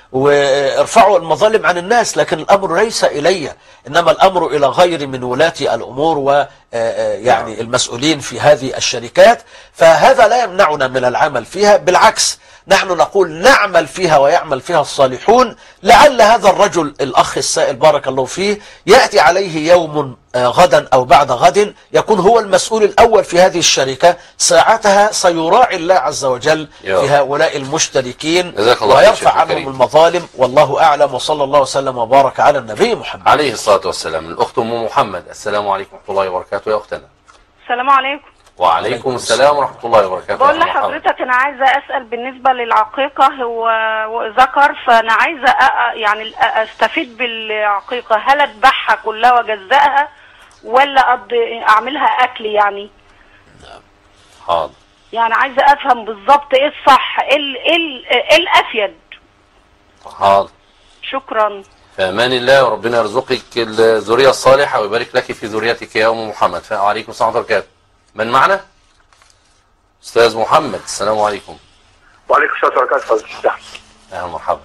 وارفعوا المظالم عن الناس، لكن الأمر ليس إلي، إنما الأمر إلى غير من ولاة الأمور ويعني المسؤولين في هذه الشركات. فهذا لا يمنعنا من العمل فيها، بالعكس نحن نقول نعمل فيها ويعمل فيها الصالحون. لعل هذا الرجل الأخ السائل بارك الله فيه يأتي عليه يوم غدا أو بعد غد يكون هو المسؤول الأول في هذه الشركة، ساعتها سيراعي الله عز وجل في هؤلاء المشتركين ويرفع عنهم المظالم، والله أعلم. وصلى الله وسلم وبارك على النبي محمد عليه الصلاة والسلام. الأخت أم محمد، السلام عليكم ورحمة الله وبركاته يا أختنا. السلام عليكم. وعليكم السلام ورحمة الله وبركاته. بقول لحضرتك أنا عايزة أسأل بالنسبة للعقيقة، هو ذكر، فأنا عايزة يعني أستفيد بالعقيقة، هل أذبحها كلها وأجزأها ولا أعملها أكل يعني؟ حاضر. يعني عايزة أفهم بالظبط إيه الصح، إيه الأفيد. حاضر. شكرا. في أمان الله، وربنا يرزقك الذرية الصالحة ويبارك لك في ذريتك يا أم محمد. وعليكم السلام ورحمة الله وبركاته. من معنا؟ أستاذ محمد، السلام عليكم. وعليكم السلام ورحمة الله وبركاته. أهلا ومرحبا.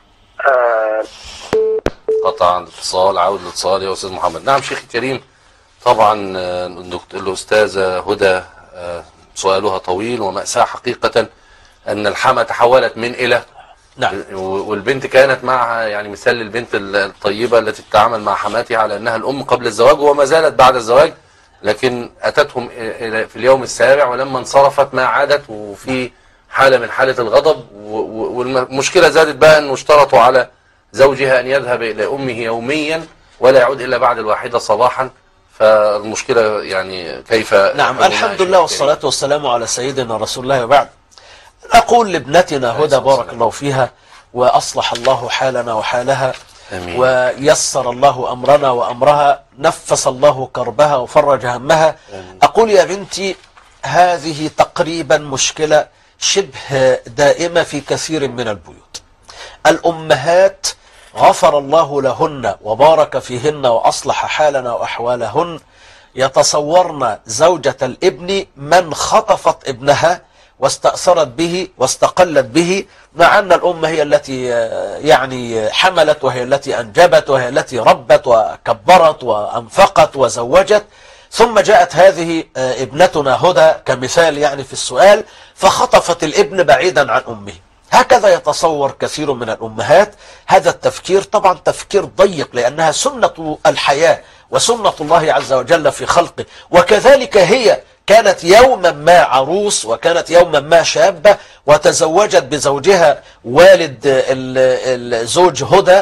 قطع الاتصال، عاود الاتصال يا أستاذ محمد. نعم شيخي الكريم، طبعا الأستاذة هدى سؤالها طويل ومأساة حقيقة، أن الحما تحولت من إلى. نعم. والبنت كانت معها، يعني مثال للبنت الطيبة التي تتعامل مع حماتها على أنها الأم قبل الزواج وما زالت بعد الزواج، لكن أتتهم في اليوم السابع، ولما انصرفت ما عادت، وفي حالة من حالة الغضب، والمشكلة زادت بقى أنه اشترطوا على زوجها أن يذهب إلى أمه يوميا ولا يعود إلا بعد الواحدة صباحا. فالمشكلة يعني كيف؟ نعم، الحمد لله والصلاة والسلام على سيدنا رسول الله. وبعد، أقول لابنتنا هدى بارك الله فيها وأصلح الله حالنا وحالها، أمين. ويسر الله أمرنا وأمرها، نفس الله كربها وفرج همها. أمين. أقول يا بنتي، هذه تقريبا مشكلة شبه دائمة في كثير من البيوت. الأمهات غفر الله لهن وبارك فيهن وأصلح حالنا وأحوالهن يتصورن زوجة الابن من خطفت ابنها واستأثرت به واستقلت به، مع أن الأم هي التي يعني حملت، وهي التي أنجبت، وهي التي ربت وكبرت وأنفقت وزوجت. ثم جاءت هذه ابنتنا هدى كمثال يعني في السؤال، فخطفت الابن بعيدا عن أمه. هكذا يتصور كثير من الأمهات. هذا التفكير طبعا تفكير ضيق، لأنها سنة الحياة وسنة الله عز وجل في خلقه. وكذلك هي كانت يوما ما عروس، وكانت يوما ما شابة، وتزوجت بزوجها والد الزوج هدى،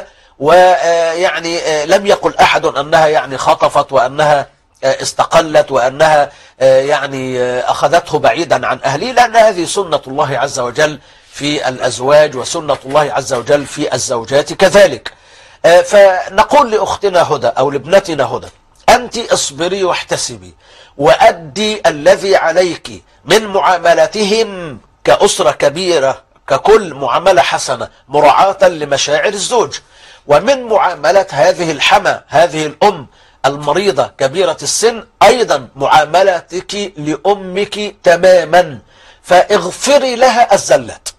ويعني لم يقل أحد أنها يعني خطفت وأنها استقلت وأنها يعني أخذته بعيدا عن أهله، لأن هذه سنة الله عز وجل في الأزواج، وسنة الله عز وجل في الزوجات كذلك. فنقول لأختنا هدى أو لابنتنا هدى، أنت اصبري واحتسبي، وأدي الذي عليك من معاملتهم كأسرة كبيرة ككل معاملة حسنة مراعاة لمشاعر الزوج، ومن معاملة هذه الحما هذه الأم المريضة كبيرة السن أيضا معاملتك لأمك تماما، فاغفري لها الزلات.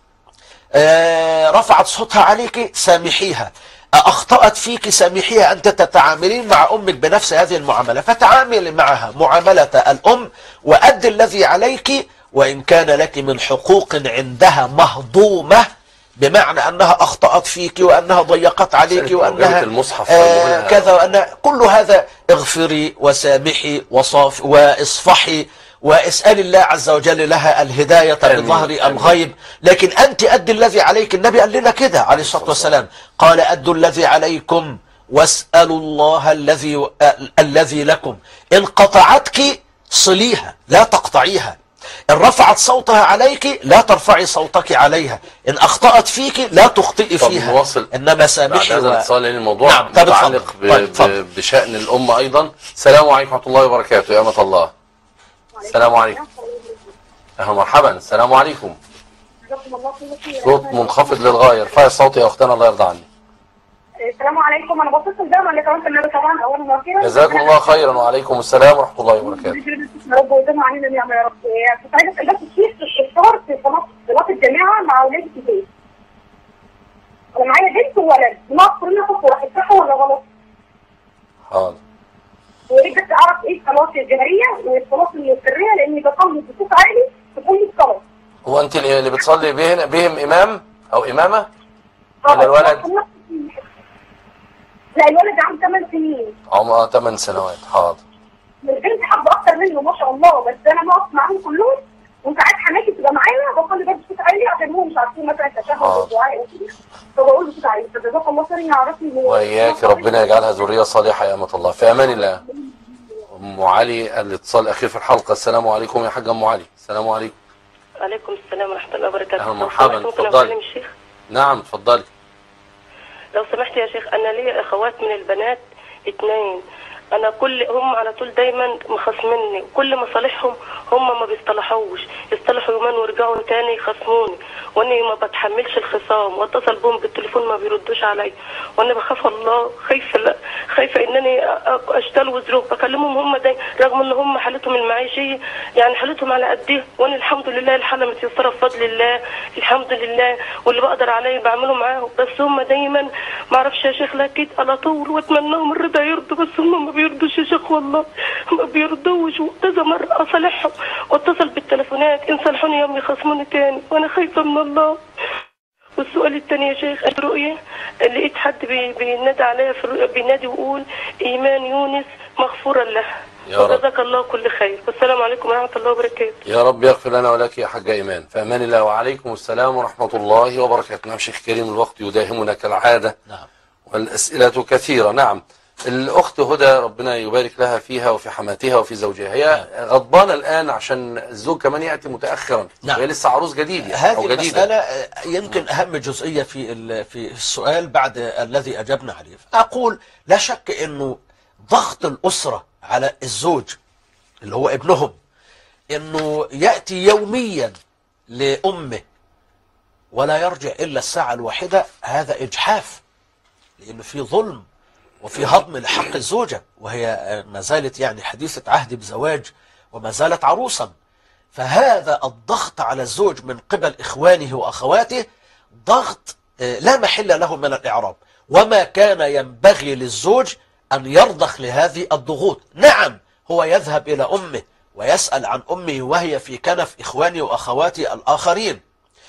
رفعت صوتها عليك سامحيها، أخطأت فيك سامحيها. أنت تتعاملين مع أمك بنفس هذه المعاملة، فتعاملي معها معاملة الأم، وأد الذي عليك، وإن كان لك من حقوق عندها مهضومة، بمعنى أنها أخطأت فيك وأنها ضيقت عليك وأنها كذا، وأن كل هذا اغفري وسامحي واصفحي، واسأل الله عز وجل لها الهداية بظهر الغيب. لكن أنت أدي الذي عليك. النبي قال لنا كده عليه الصلاة والسلام، قال أدوا الذي عليكم واسألوا الله الذي لكم. إن قطعتك صليها، لا تقطعيها. إن رفعت صوتها عليك لا ترفعي صوتك عليها. إن أخطأت فيك لا تخطئي فيها، إنما سامحي. بعد هذا الاتصال لأن الموضوع نعم متعلق بشأن الأم أيضا. السلام عليكم ورحمة الله وبركاته يا أمة الله. السلام عليكم. أهلا مرحبا. السلام عليكم. صوت منخفض للغاية، ارفعي الصوت يا أختنا الله يرضى عنك. السلام عليكم. أنا بتصل دايما لقناة النبي طبعا أولا وأخيرا. جزاكم الله خيرا. وعليكم السلام ورحمة الله وبركاته. يا رب ويديم علينا النعمة يا رب. كنت عايزة أسأل بس الشيخ في الإفطار في صلاة الجماعة مع أولاد الكتاب. أنا معايا ولد ناقص منها صفر صح ولا غلط؟ حاضر. وريت بس اعرف ايه الصلاه الجهريه والصلاه السريه لاني بصلي بصوت عالي في كل الصلاه. هو انت اللي بتصلي بهم امام او امامه؟ ولا الولد؟ لا الولد عنده 8 سنين. 8 سنوات. حاضر. البنت حابه اكتر منه ما شاء الله، بس انا بقف معاهم كلهم وساعات حماتي تبقى معايا بصلي برضه بصوت عالي عشان هم مش عارفين مثلا التشهد والدعاء وكده، فبقول بصوت عالي. فجزاك الله خير يعرفني وإياك، ربنا يجعلها ذرية صالحة يا أمة الله. في أمان الله. أم علي الاتصال الأخير في الحلقة. السلام عليكم يا حاجة أم علي. السلام عليكم. وعليكم السلام ورحمة الله وبركاته. أهلا مرحبا. اتفضلي. نعم اتفضلي. لو سمحت يا شيخ، أنا لي أخوات من البنات 2، انا هم على طول دايما مخاصميني، كل مصالحهم هم ما بيصطلحوش، يصطلحوا يومين ويرجعوا تاني يخاصموني، وانا ما بتحملش الخصام، واتصل بهم بالتليفون ما بيردوش عليا، وانا بخاف الله، خايفه انني اشتغل وظروف، بكلمهم هم دايما رغم ان هم حالتهم المعيشيه يعني حالتهم على قديه، وانا الحمد لله الحاله متيسره بفضل الله الحمد لله، واللي بقدر عليه بعمله معاهم، بس هم دايما ما اعرفش يا شيخ لكن على طول، واتمناهم الرضا يرضوا، بس هم ما بيرضوش يا شيخ والله، ما بيرضوش، وكذا مره اصالحهم واتصل بالتليفونات ان صلحوني يوم يخصموني تاني، وانا خايفه من الله. والسؤال الثاني يا شيخ، الرؤيه لقيت حد بينادي عليا في الرؤيه، بينادي ويقول ايمان يونس مغفورا له. يا رب. جزاك الله كل خير، والسلام عليكم ورحمه الله وبركاته. يا رب يغفر لنا ولك يا حاجه ايمان. في امان الله. وعليكم السلام ورحمه الله وبركاته. نعم شيخ كريم، الوقت يداهمنا كالعاده. نعم. والاسئله كثيره. نعم. الأخت هدى ربنا يبارك لها فيها وفي حماتها وفي زوجها، هي غضبانة الآن عشان الزوج كمان يأتي متأخرا. نعم. وهي لسه عروس جديد يعني. هذه المسألة يمكن أهم جزئية في السؤال بعد الذي أجبنا عليه. أقول لا شك أنه ضغط الأسرة على الزوج اللي هو ابنهم أنه يأتي يوميا لأمه ولا يرجع إلا الساعة الواحدة، هذا إجحاف، لأنه في ظلم وفي هضم لحق الزوجة، وهي ما زالت يعني حديثة عهد بزواج وما زالت عروسا. فهذا الضغط على الزوج من قبل إخوانه وأخواته ضغط لا محل له من الإعراب، وما كان ينبغي للزوج أن يرضخ لهذه الضغوط. نعم هو يذهب إلى أمه ويسأل عن أمه وهي في كنف إخوانه وأخواته الآخرين،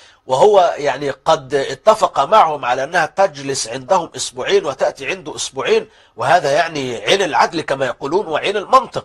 وهو يعني قد اتفق معهم على أنها تجلس عندهم أسبوعين وتأتي عنده أسبوعين، وهذا يعني عين العدل كما يقولون وعين المنطق،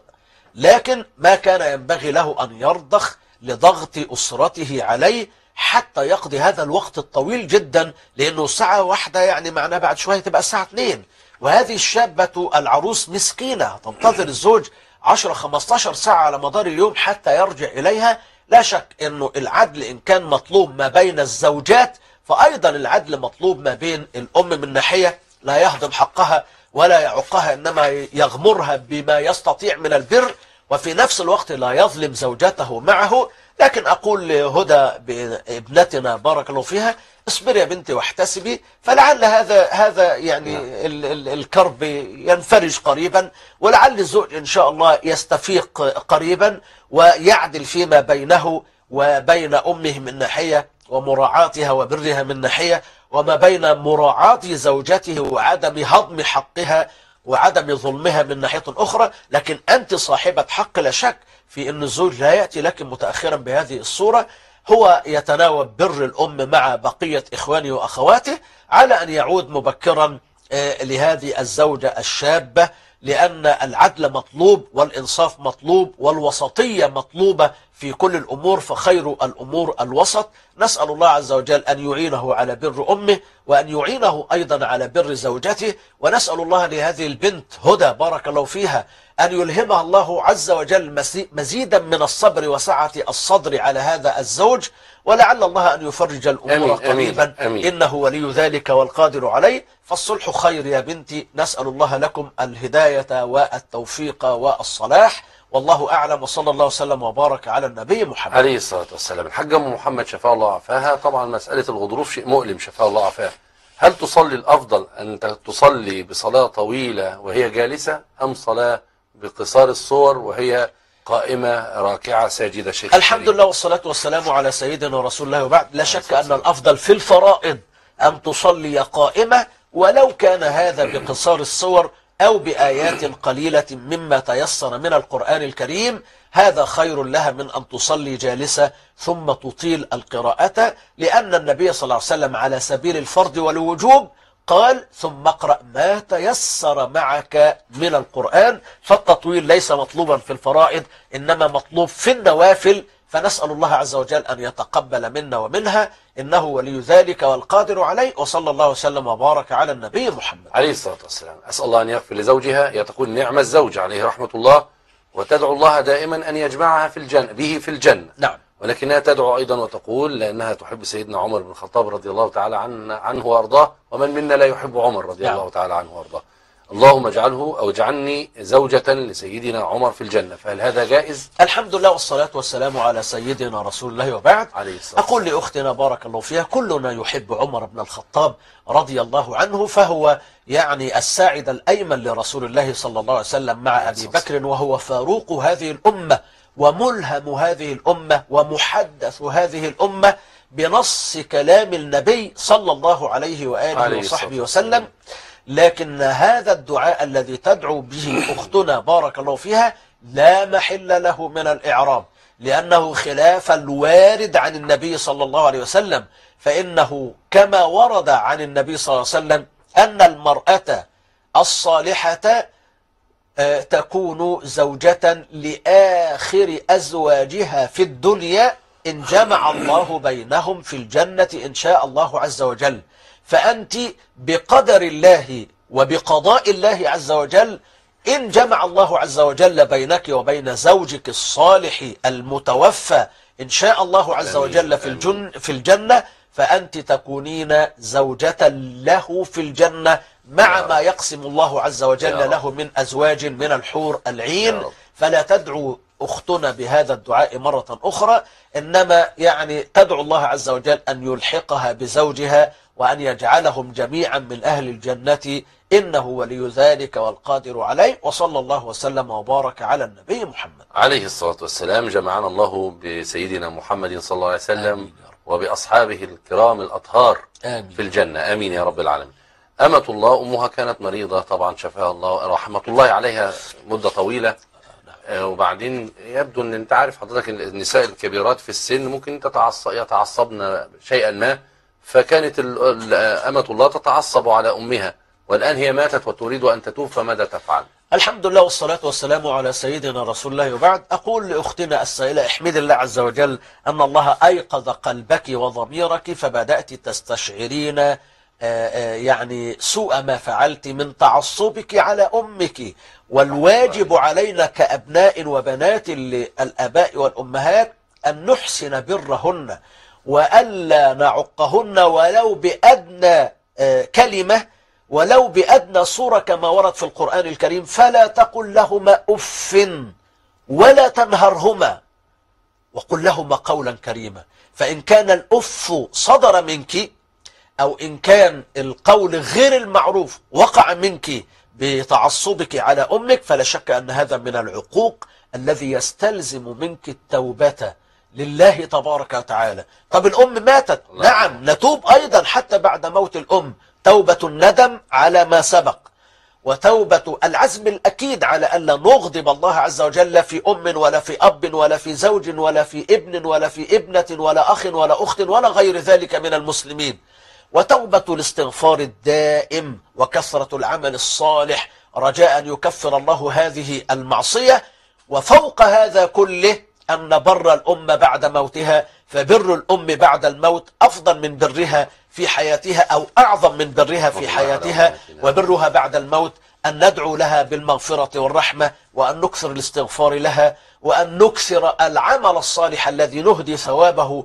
لكن ما كان ينبغي له أن يرضخ لضغط أسرته عليه حتى يقضي هذا الوقت الطويل جدا، لأنه الساعة واحدة يعني معناه بعد شوية تبقى الساعة 2، وهذه الشابة العروس مسكينة تنتظر الزوج 10-15 ساعة على مدار اليوم حتى يرجع إليها. لا شك أنه العدل إن كان مطلوب ما بين الزوجات، فأيضا العدل مطلوب ما بين الأم من ناحية لا يهضم حقها ولا يعقها، إنما يغمرها بما يستطيع من البر، وفي نفس الوقت لا يظلم زوجته معه. لكن أقول لهدى ابنتنا بارك الله فيها، اصبري يا بنتي واحتسبي، فلعل هذا يعني الكرب ينفرج قريبا، ولعل الزوج إن شاء الله يستفيق قريبا ويعدل فيما بينه وبين أمه من ناحية ومراعاتها وبرها من ناحية، وما بين مراعاة زوجته وعدم هضم حقها وعدم ظلمها من ناحية أخرى. لكن أنت صاحبة حق لا شك في أن الزوج لا يأتي لك متأخرا بهذه الصورة، هو يتناوب بر الأم مع بقية إخوانه وأخواته على أن يعود مبكرا لهذه الزوجة الشابة، لأن العدل مطلوب والإنصاف مطلوب والوسطية مطلوبة في كل الأمور، فخير الأمور الوسط. نسأل الله عز وجل أن يعينه على بر أمه وأن يعينه أيضا على بر زوجته، ونسأل الله لهذه البنت هدى بارك الله فيها أن يلهمها الله عز وجل مزيدا من الصبر وسعة الصدر على هذا الزوج، ولعل الله أن يفرج الأمور قريبا، إنه ولي ذلك والقادر عليه. فالصلح خير يا بنتي، نسأل الله لكم الهداية والتوفيق والصلاح، والله أعلم، وصلى الله وسلم وبارك على النبي محمد عليه الصلاة والسلام. الحاجة أم محمد شفاء الله عافاها، طبعا مسألة الغضروف شيء مؤلم شفاء الله عافاها، هل تصلي الأفضل أن تصلي بصلاة طويلة وهي جالسة، أم صلاة بقصار الصور وهي قائمة راكعة ساجدة؟ شيخ الحمد لله والصلاة والسلام على سيدنا رسول الله، وبعد لا شك أن الأفضل في الفرائض أن تصلي قائمة، ولو كان هذا بقصار الصور أو بآيات قليلة مما تيسر من القرآن الكريم، هذا خير لها من أن تصلي جالسة ثم تطيل القراءة، لأن النبي صلى الله عليه وسلم على سبيل الفرض والوجوب قال ثم اقرأ ما تيسر معك من القرآن. فالتطويل ليس مطلوبا في الفرائض، إنما مطلوب في النوافل، فنسأل الله عز وجل أن يتقبل منا ومنها، إنه ولي ذلك والقادر عليه. وصلى الله وسلم وبارك على النبي محمد عليه الصلاة والسلام. أسأل الله أن يغفر لزوجها، هي تقول نعم الزوج عليه رحمة الله، وتدعو الله دائما أن يجمعها في الجنة به في الجنة. نعم. ولكنها تدعو أيضا وتقول لأنها تحب سيدنا عمر بن الخطاب رضي الله تعالى عنه وأرضاه، ومن منا لا يحب عمر رضي الله تعالى عنه وأرضاه. اللهم اجعله أو اجعلني زوجة لسيدنا عمر في الجنة، فهل هذا جائز؟ الحمد لله والصلاة والسلام على سيدنا رسول الله وبعد. أقول لأختنا بارك الله فيها، كلنا يحب عمر بن الخطاب رضي الله عنه، فهو يعني الساعد الأيمن لرسول الله صلى الله عليه وسلم مع أبي بكر، وهو فاروق هذه الأمة وملهم هذه الأمة ومحدث هذه الأمة بنص كلام النبي صلى الله عليه وآله وصحبه وسلم. لكن هذا الدعاء الذي تدعو به أختنا بارك الله فيها لا محل له من الإعراب، لأنه خلاف الوارد عن النبي صلى الله عليه وسلم. فإنه كما ورد عن النبي صلى الله عليه وسلم أن المرأة الصالحة تكون زوجة لآخر أزواجها في الدنيا إن جمع الله بينهم في الجنة إن شاء الله عز وجل. فأنت بقدر الله وبقضاء الله عز وجل إن جمع الله عز وجل بينك وبين زوجك الصالح المتوفى إن شاء الله عز وجل في الجنة، فأنت تكونين زوجة له في الجنة مع ما يقسم الله عز وجل له من أزواج من الحور العين. فلا تدعو أختنا بهذا الدعاء مرة أخرى، إنما يعني تدعو الله عز وجل أن يلحقها بزوجها وأن يجعلهم جميعا من أهل الجنة، إنه ولي ذلك والقادر عليه. وصلى الله وسلم وبارك على النبي محمد عليه الصلاة والسلام. جمعنا الله بسيدنا محمد صلى الله عليه وسلم وبأصحابه الكرام الأطهار في الجنة، آمين يا رب العالمين. أمة الله أمها كانت مريضة طبعا، شفاها الله رحمة الله عليها مدة طويلة، وبعدين يبدو أن أنت عارف حضرتك النساء الكبيرات في السن ممكن يتعصبن شيئا ما، فكانت أمة الله تتعصب على أمها، والآن هي ماتت وتريد أن تتوب، فماذا تفعل؟ الحمد لله والصلاة والسلام على سيدنا رسول الله وبعد. أقول لأختنا السائلة احمد الله عز وجل أن الله أيقظ قلبك وضميرك، فبدأت تستشعرين يعني سوء ما فعلت من تعصبك على أمك. والواجب علينا كأبناء وبنات للآباء والأمهات أن نحسن برهن وألا نعقهن ولو بأدنى كلمة، ولو بأدنى صورة كما ورد في القرآن الكريم. فلا تقل لهما أف ولا تنهرهما، وقل لهما قولا كريما. فإن كان الأف صدر منك أو إن كان القول غير المعروف وقع منك بتعصبك على أمك، فلا شك أن هذا من العقوق الذي يستلزم منك التوبة لله تبارك وتعالى. طب الأم ماتت، نعم نتوب أيضا حتى بعد موت الأم، توبة الندم على ما سبق، وتوبة العزم الأكيد على أن لا نغضب الله عز وجل في أم ولا في أب ولا في زوج ولا في ابن ولا في ابنة ولا أخ ولا أخت ولا غير ذلك من المسلمين، وتوبة الاستغفار الدائم وكثرة العمل الصالح رجاء أن يكفر الله هذه المعصية. وفوق هذا كله أن بر الأم بعد موتها، فبر الأم بعد الموت أفضل من برها في حياتها أو أعظم من برها في حياتها. وبرها بعد الموت أن ندعو لها بالمغفرة والرحمة، وأن نكثر الاستغفار لها، وأن نكثر العمل الصالح الذي نهدي ثوابه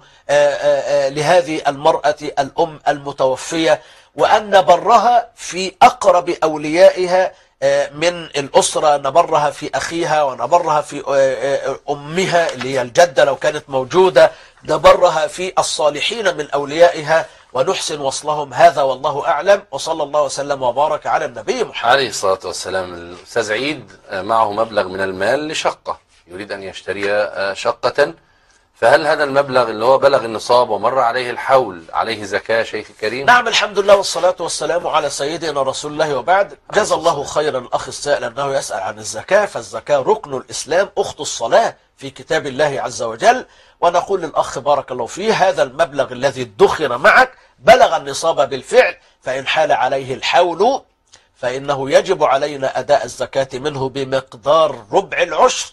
لهذه المرأة الأم المتوفية، وأن نبرها في أقرب أوليائها من الأسرة، نبرها في أخيها ونبرها في أمها اللي هي الجدة لو كانت موجودة، نبرها في الصالحين من أوليائها ونحسن وصلهم. هذا والله أعلم، وصلى الله وسلم وبارك على النبي محمد عليه الصلاة والسلام. الأستاذ عيد معه مبلغ من المال لشقة، يريد أن يشتري شقة، فهل هذا المبلغ اللي هو بلغ النصاب ومر عليه الحول عليه زكاة شيخ الكريم؟ نعم الحمد لله والصلاة والسلام على سيدنا رسول الله وبعد. جزا الله خيرا الأخ السائل أنه يسأل عن الزكاة، فالزكاة ركن الإسلام أخت الصلاة في كتاب الله عز وجل. ونقول للأخ بارك الله فيه هذا المبلغ الذي ادخر معك بلغ النصاب بالفعل، فإن حال عليه الحول فإنه يجب علينا أداء الزكاة منه بمقدار ربع العشر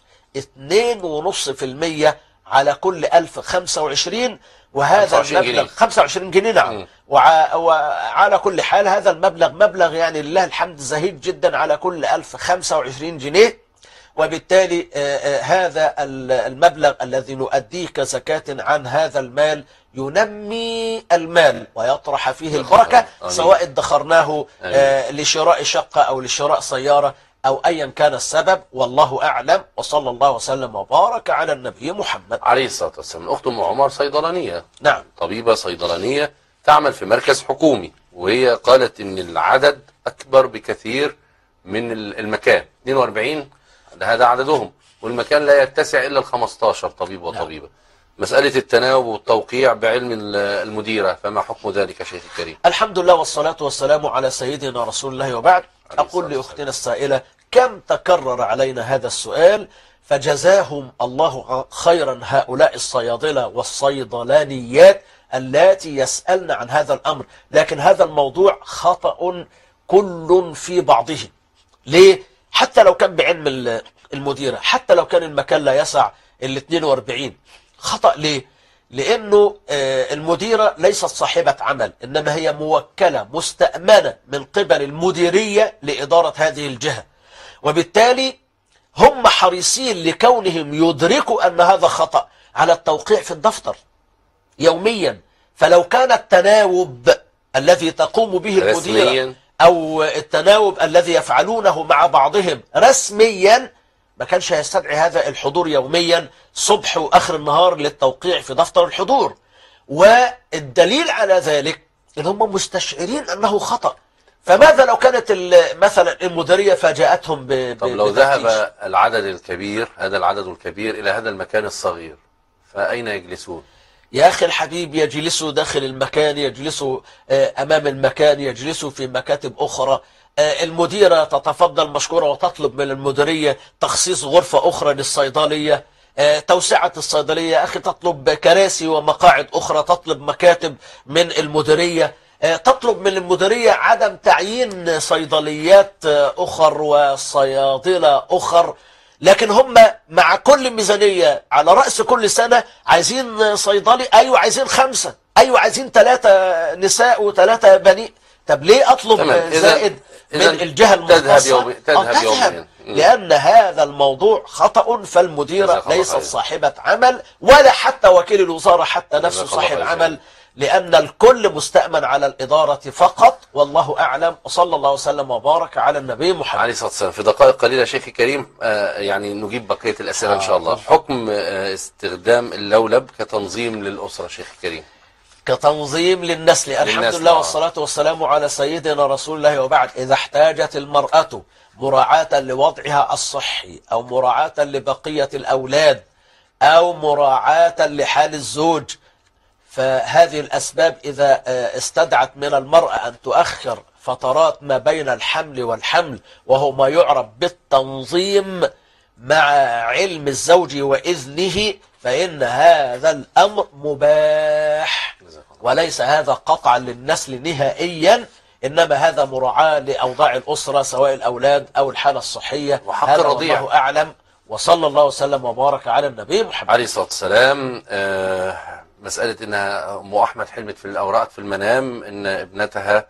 2.5% على كل 1025، وهذا المبلغ 25 جنيه نعم. وعلى كل حال هذا المبلغ مبلغ يعني لله الحمد زهيد جدا على كل 1025 جنيه، وبالتالي هذا المبلغ الذي نؤديه كزكاة عن هذا المال ينمي المال ويطرح فيه البركة، سواء ادخرناه لشراء شقة أو لشراء سيارة أو أيا كان السبب، والله أعلم. وصلى الله وسلم وبارك على النبي محمد عليه الصلاة والسلام. أخت أم عمر صيدلانية، نعم، طبيبة صيدلانية تعمل في مركز حكومي، وهي قالت إن العدد أكبر بكثير من المكان. 42 هذا عددهم، والمكان لا يتسع إلا 15 طبيب وطبيبة. نعم. مسألة التناوب والتوقيع بعلم المديرة، فما حكم ذلك شيخ الكريم؟ الحمد لله والصلاة والسلام على سيدنا رسول الله وبعد. أقول لأختنا السائلة كم تكرر علينا هذا السؤال، فجزاهم الله خيرا هؤلاء الصيادلة والصيدلانيات التي يسألن عن هذا الأمر، لكن هذا الموضوع خطأ كل في بعضه. ليه؟ حتى لو كان بعلم المديرة، حتى لو كان المكان لا يسع 42 خطأ. ليه؟ لأنه المديرة ليست صاحبة عمل، إنما هي موكلة مستأمنة من قبل المديرية لإدارة هذه الجهة، وبالتالي هم حريصين لكونهم يدركوا أن هذا خطأ على التوقيع في الدفتر يوميا. فلو كان التناوب الذي تقوم به المديرة أو التناوب الذي يفعلونه مع بعضهم رسميا ما كانش هيستدعي هذا الحضور يوميا صبح وآخر النهار للتوقيع في دفتر الحضور. والدليل على ذلك إن هم مستشعرين أنه خطأ. فماذا لو كانت مثلا المديرية فاجأتهم طب لو ذهب العدد الكبير، هذا العدد الكبير إلى هذا المكان الصغير، فأين يجلسون؟ يا أخي الحبيب يجلسوا داخل المكان، يجلسوا أمام المكان، يجلسوا في مكاتب أخرى. المديرة تتفضل مشكورة وتطلب من المديرية تخصيص غرفة أخرى للصيدلية، توسعة الصيدلية أخي تطلب كراسي ومقاعد أخرى، تطلب مكاتب من المديرية، تطلب من المديرية عدم تعيين صيدليات أخر وصيادلة أخر. لكن هم مع كل ميزانية على رأس كل سنة عايزين صيدلي، أيوة عايزين 5، أيوة عايزين 3 نساء و3 بني. طب ليه أطلب زائد من الجهة المختصة؟ تذهب لأن هذا الموضوع خطأ. فالمديرة ليست صاحبة عمل ولا حتى وكيل الوزارة حتى نفسه صاحب عمل، لأن الكل مستأمن على الإدارة فقط، والله أعلم. وصلى الله وسلم وبارك على النبي محمد عليه الصلاة والسلام. في دقائق قليلة شيخ كريم يعني نجيب بقية الأسئلة إن شاء الله. حكم استخدام اللولب كتنظيم للأسرة شيخ كريم؟ كتنظيم للنسل. الحمد لله والصلاة والسلام على سيدنا رسول الله وبعد. إذا احتاجت المرأة مراعاة لوضعها الصحي أو مراعاة لبقية الأولاد أو مراعاة لحال الزوج، فهذه الأسباب إذا استدعت من المرأة أن تؤخر فترات ما بين الحمل والحمل، وهو ما يعرف بالتنظيم مع علم الزوج وإذنه، فإن هذا الأمر مباح وليس هذا قطعا للنسل نهائيا، إنما هذا مراعاة لأوضاع الأسرة سواء الأولاد أو الحالة الصحية. وحق هذا الرضيع. الله أعلم. وصلى الله وسلم وبارك على النبي محمد عليه الصلاة والسلام. مسألة إنها أم أحمد حلمت في الأوراق في المنام إن ابنتها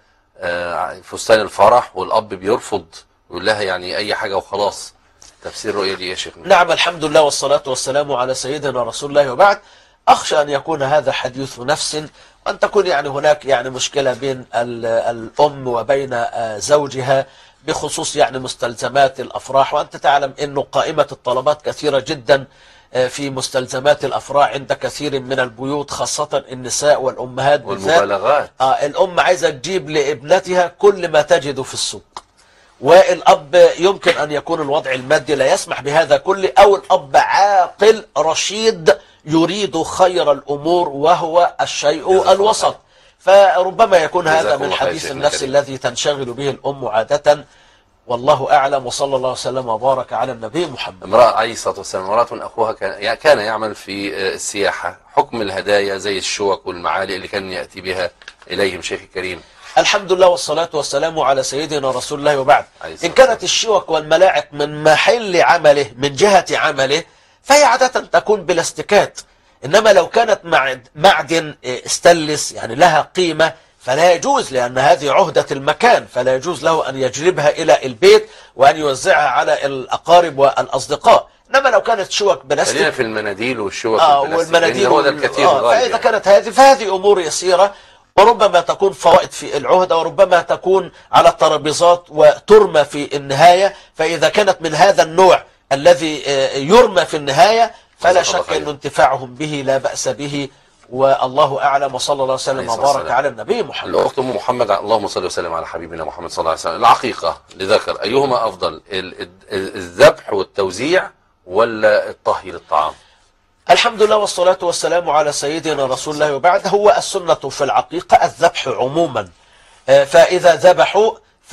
فستان الفرح والأب بيرفض يقول لها يعني أي حاجة وخلاص. تفسير الرؤية دي يا شيخ؟ نعم الحمد لله والصلاة والسلام على سيدنا رسول الله وبعد. أخشى أن يكون هذا حديث نفس، وأن تكون يعني هناك يعني مشكلة بين الأم وبين زوجها بخصوص يعني مستلزمات الأفراح. وأنت تعلم أنه قائمة الطلبات كثيرة جدا في مستلزمات الأفراح عند كثير من البيوت، خاصة النساء والأمهات والمبالغات. الأم عايزة تجيب لابنتها كل ما تجد في السوق، والأب يمكن أن يكون الوضع المادي لا يسمح بهذا كله، أو الأب عاقل رشيد يريد خير الأمور وهو الشيء الوسط. فربما يكون هذا من حديث النفس الذي تنشغل به الأم عادة، والله أعلم. وصلى الله وسلم وبارك على النبي محمد. امرأة عليه الصلاة والسلام، امرأة أخوها كان يعمل في السياحة، حكم الهدايا زي الشوك والمعالق اللي كان يأتي بها إليهم شيخ الكريم. الحمد لله والصلاة والسلام على سيدنا رسول الله، وبعد. إن كانت الشوك والملاعق من محل عمله، من جهة عمله، فهي عادة تكون بلاستيكات. إنما لو كانت معدن استلس يعني لها قيمة فلا يجوز، لأن هذه عهدة المكان، فلا يجوز له أن يجلبها إلى البيت وأن يوزعها على الأقارب والأصدقاء. إنما لو كانت شوك بلاستيك، خلينا في المناديل والشوك والمناديل هو ده الكثير فإذا كانت هذه فهذه أمور يسيرة، وربما تكون فوائد في العهدة، وربما تكون على الترابيزات وترمى في النهاية. فإذا كانت من هذا النوع الذي يرمى في النهاية فلا شك أن انتفاعهم به لا بأس به، والله أعلم. وصلى الله وسلم وبارك على النبي محمد. الأخت أم محمد، اللهم صل وسلم على حبيبنا محمد صلى الله عليه وسلم. العقيقة لذكر أيهما أفضل، الذبح والتوزيع ولا الطهي للطعام؟ الحمد لله والصلاة والسلام على سيدنا رسول الله، وبعد. هو السنة في العقيقة الذبح عموما، فإذا ذبحوا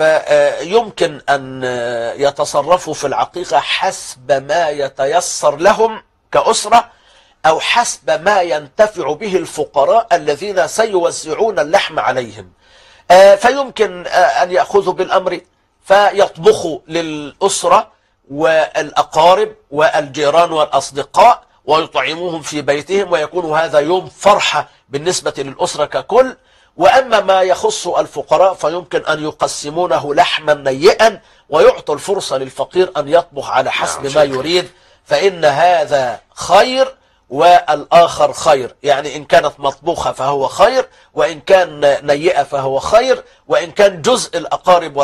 فيمكن أن يتصرفوا في العقيقة حسب ما يتيسر لهم كأسرة، أو حسب ما ينتفع به الفقراء الذين سيوزعون اللحم عليهم. فيمكن أن يأخذوا بالأمر فيطبخوا للأسرة والأقارب والجيران والأصدقاء ويطعموهم في بيتهم، ويكون هذا يوم فرحة بالنسبة للأسرة ككل. وأما ما يخص الفقراء فيمكن أن يقسمونه لحما نيئا ويعطوا الفرصة للفقير أن يطبخ على حسب ما يريد، فإن هذا خير والآخر خير. يعني إن كانت مطبوخة فهو خير، وإن كان نيئة فهو خير، وإن كان جزء الأقارب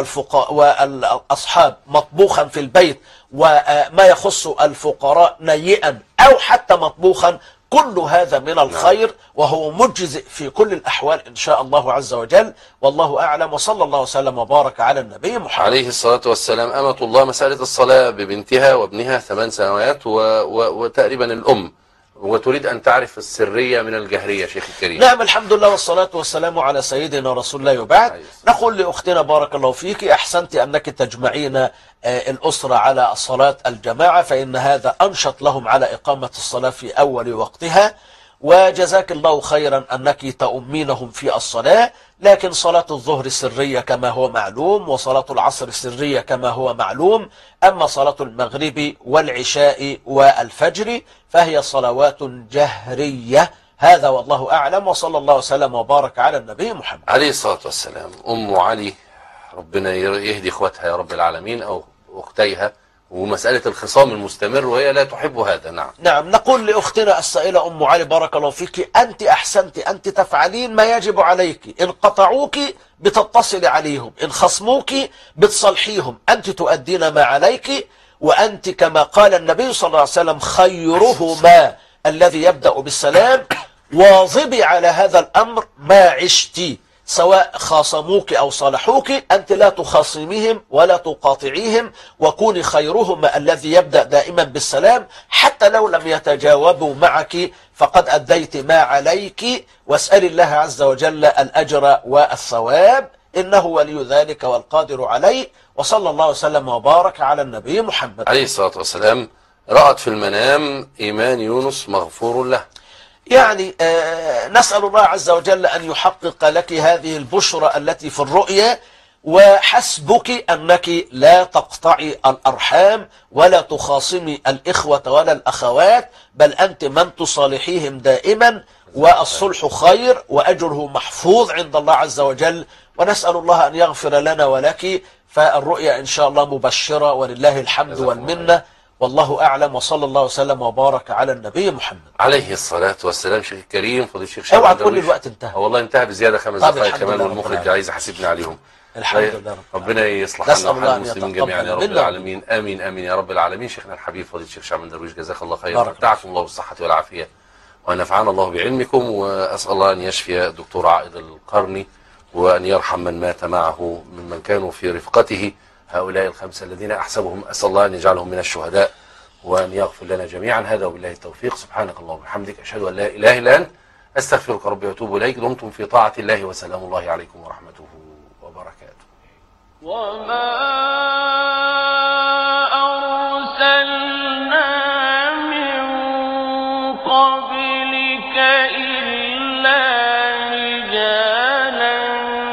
والأصحاب مطبوخا في البيت وما يخص الفقراء نيئا أو حتى مطبوخا، كل هذا من الخير، وهو مجزئ في كل الأحوال إن شاء الله عز وجل، والله أعلم. وصلى الله وسلم وبارك على النبي محمد عليه الصلاة والسلام. أمة الله، مسألة الصلاة ببنتها وابنها 8 سنوات وتقريبا الأم، وتريد أن تعرف السرية من الجهرية شيخ الكريم. نعم، الحمد لله والصلاة والسلام على سيدنا رسول الله، وبعد. نقول لأختنا بارك الله فيك، أحسنت أنك تجمعين الأسرة على صلاة الجماعة، فإن هذا أنشط لهم على إقامة الصلاة في أول وقتها، وجزاك الله خيرا أنك تؤمينهم في الصلاة. لكن صلاة الظهر سرية كما هو معلوم، وصلاة العصر سرية كما هو معلوم. أما صلاة المغرب والعشاء والفجر فهي صلوات جهرية. هذا والله أعلم، وصلى الله وسلم وبارك على النبي محمد عليه الصلاة والسلام. أم علي، ربنا يهدي إخوتها يا رب العالمين أو أختيها، ومسألة الخصام المستمر وهي لا تحب هذا. نعم، نقول لأختنا السائلة أم علي بارك الله فيك، أنت أحسنت، أنت تفعلين ما يجب عليك. إن قطعوك بتتصل عليهم، إن خصموك بتصلحيهم، أنت تؤدين ما عليك. وأنت كما قال النبي صلى الله عليه وسلم خيرهما الذي يبدأ بالسلام، واظبي على هذا الأمر ما عشتي، سواء خاصموك أو صالحوك، أنت لا تخاصميهم ولا تقاطعيهم، وكوني خيرهما الذي يبدأ دائما بالسلام، حتى لو لم يتجاوبوا معك فقد أديت ما عليك. واسأل الله عز وجل الأجر والثواب، إنه ولي ذلك والقادر عليه. وصلى الله وسلم وبارك على النبي محمد عليه الصلاة والسلام. رأت في المنام إيمان يونس مغفور له. يعني نسأل الله عز وجل أن يحقق لك هذه البشرى التي في الرؤيا، وحسبك أنك لا تقطعي الأرحام ولا تخاصمي الإخوة ولا الأخوات، بل أنت من تصالحيهم دائما، والصلح خير وأجره محفوظ عند الله عز وجل. ونسأل الله أن يغفر لنا ولك، فالرؤيا إن شاء الله مبشرة ولله الحمد والمنة، والله أعلم. وصلى الله وسلم وبارك على النبي محمد عليه الصلاة والسلام. شيخ الكريم، فضيلة الشيخ شعبان اوعى تقول لي الوقت انتهى. والله انتهى بزيادة 5 دقائق كمان، والمخرج عايز يحاسبني عليهم. الحمد لله ربنا يصلح لنا وحال المسلمين جميعا يا رب العالمين. آمين آمين يا رب العالمين. شيخنا الحبيب فضيلة الشيخ شعبان درويش، جزاك الله خيرا، ومتعكم الله بالصحة والعافية، ونفعنا الله بعلمكم. وأسأل الله أن يشفي الدكتور عائد القرني، وأن يرحم من مات معه ممن كانوا في رفقته. هؤلاء الخمسة الذين أحسبهم أسأل الله أن يجعلهم من الشهداء وأن يغفر لنا جميعا. هذا وبالله التوفيق. سبحانك اللهم وبحمدك أشهد أن لا إله إلا أنت أستغفرك ربي وأتوب إليك. دمتم في طاعة الله وسلام الله عليكم ورحمته وبركاته. وما أرسلنا من قبلك إلا رجالا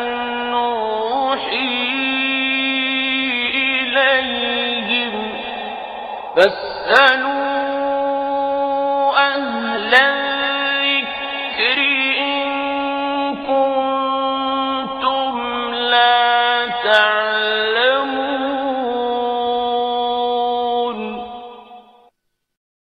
نوحي إليهم فاسألوا أهل الذكر إن كنتم لا تعلمون.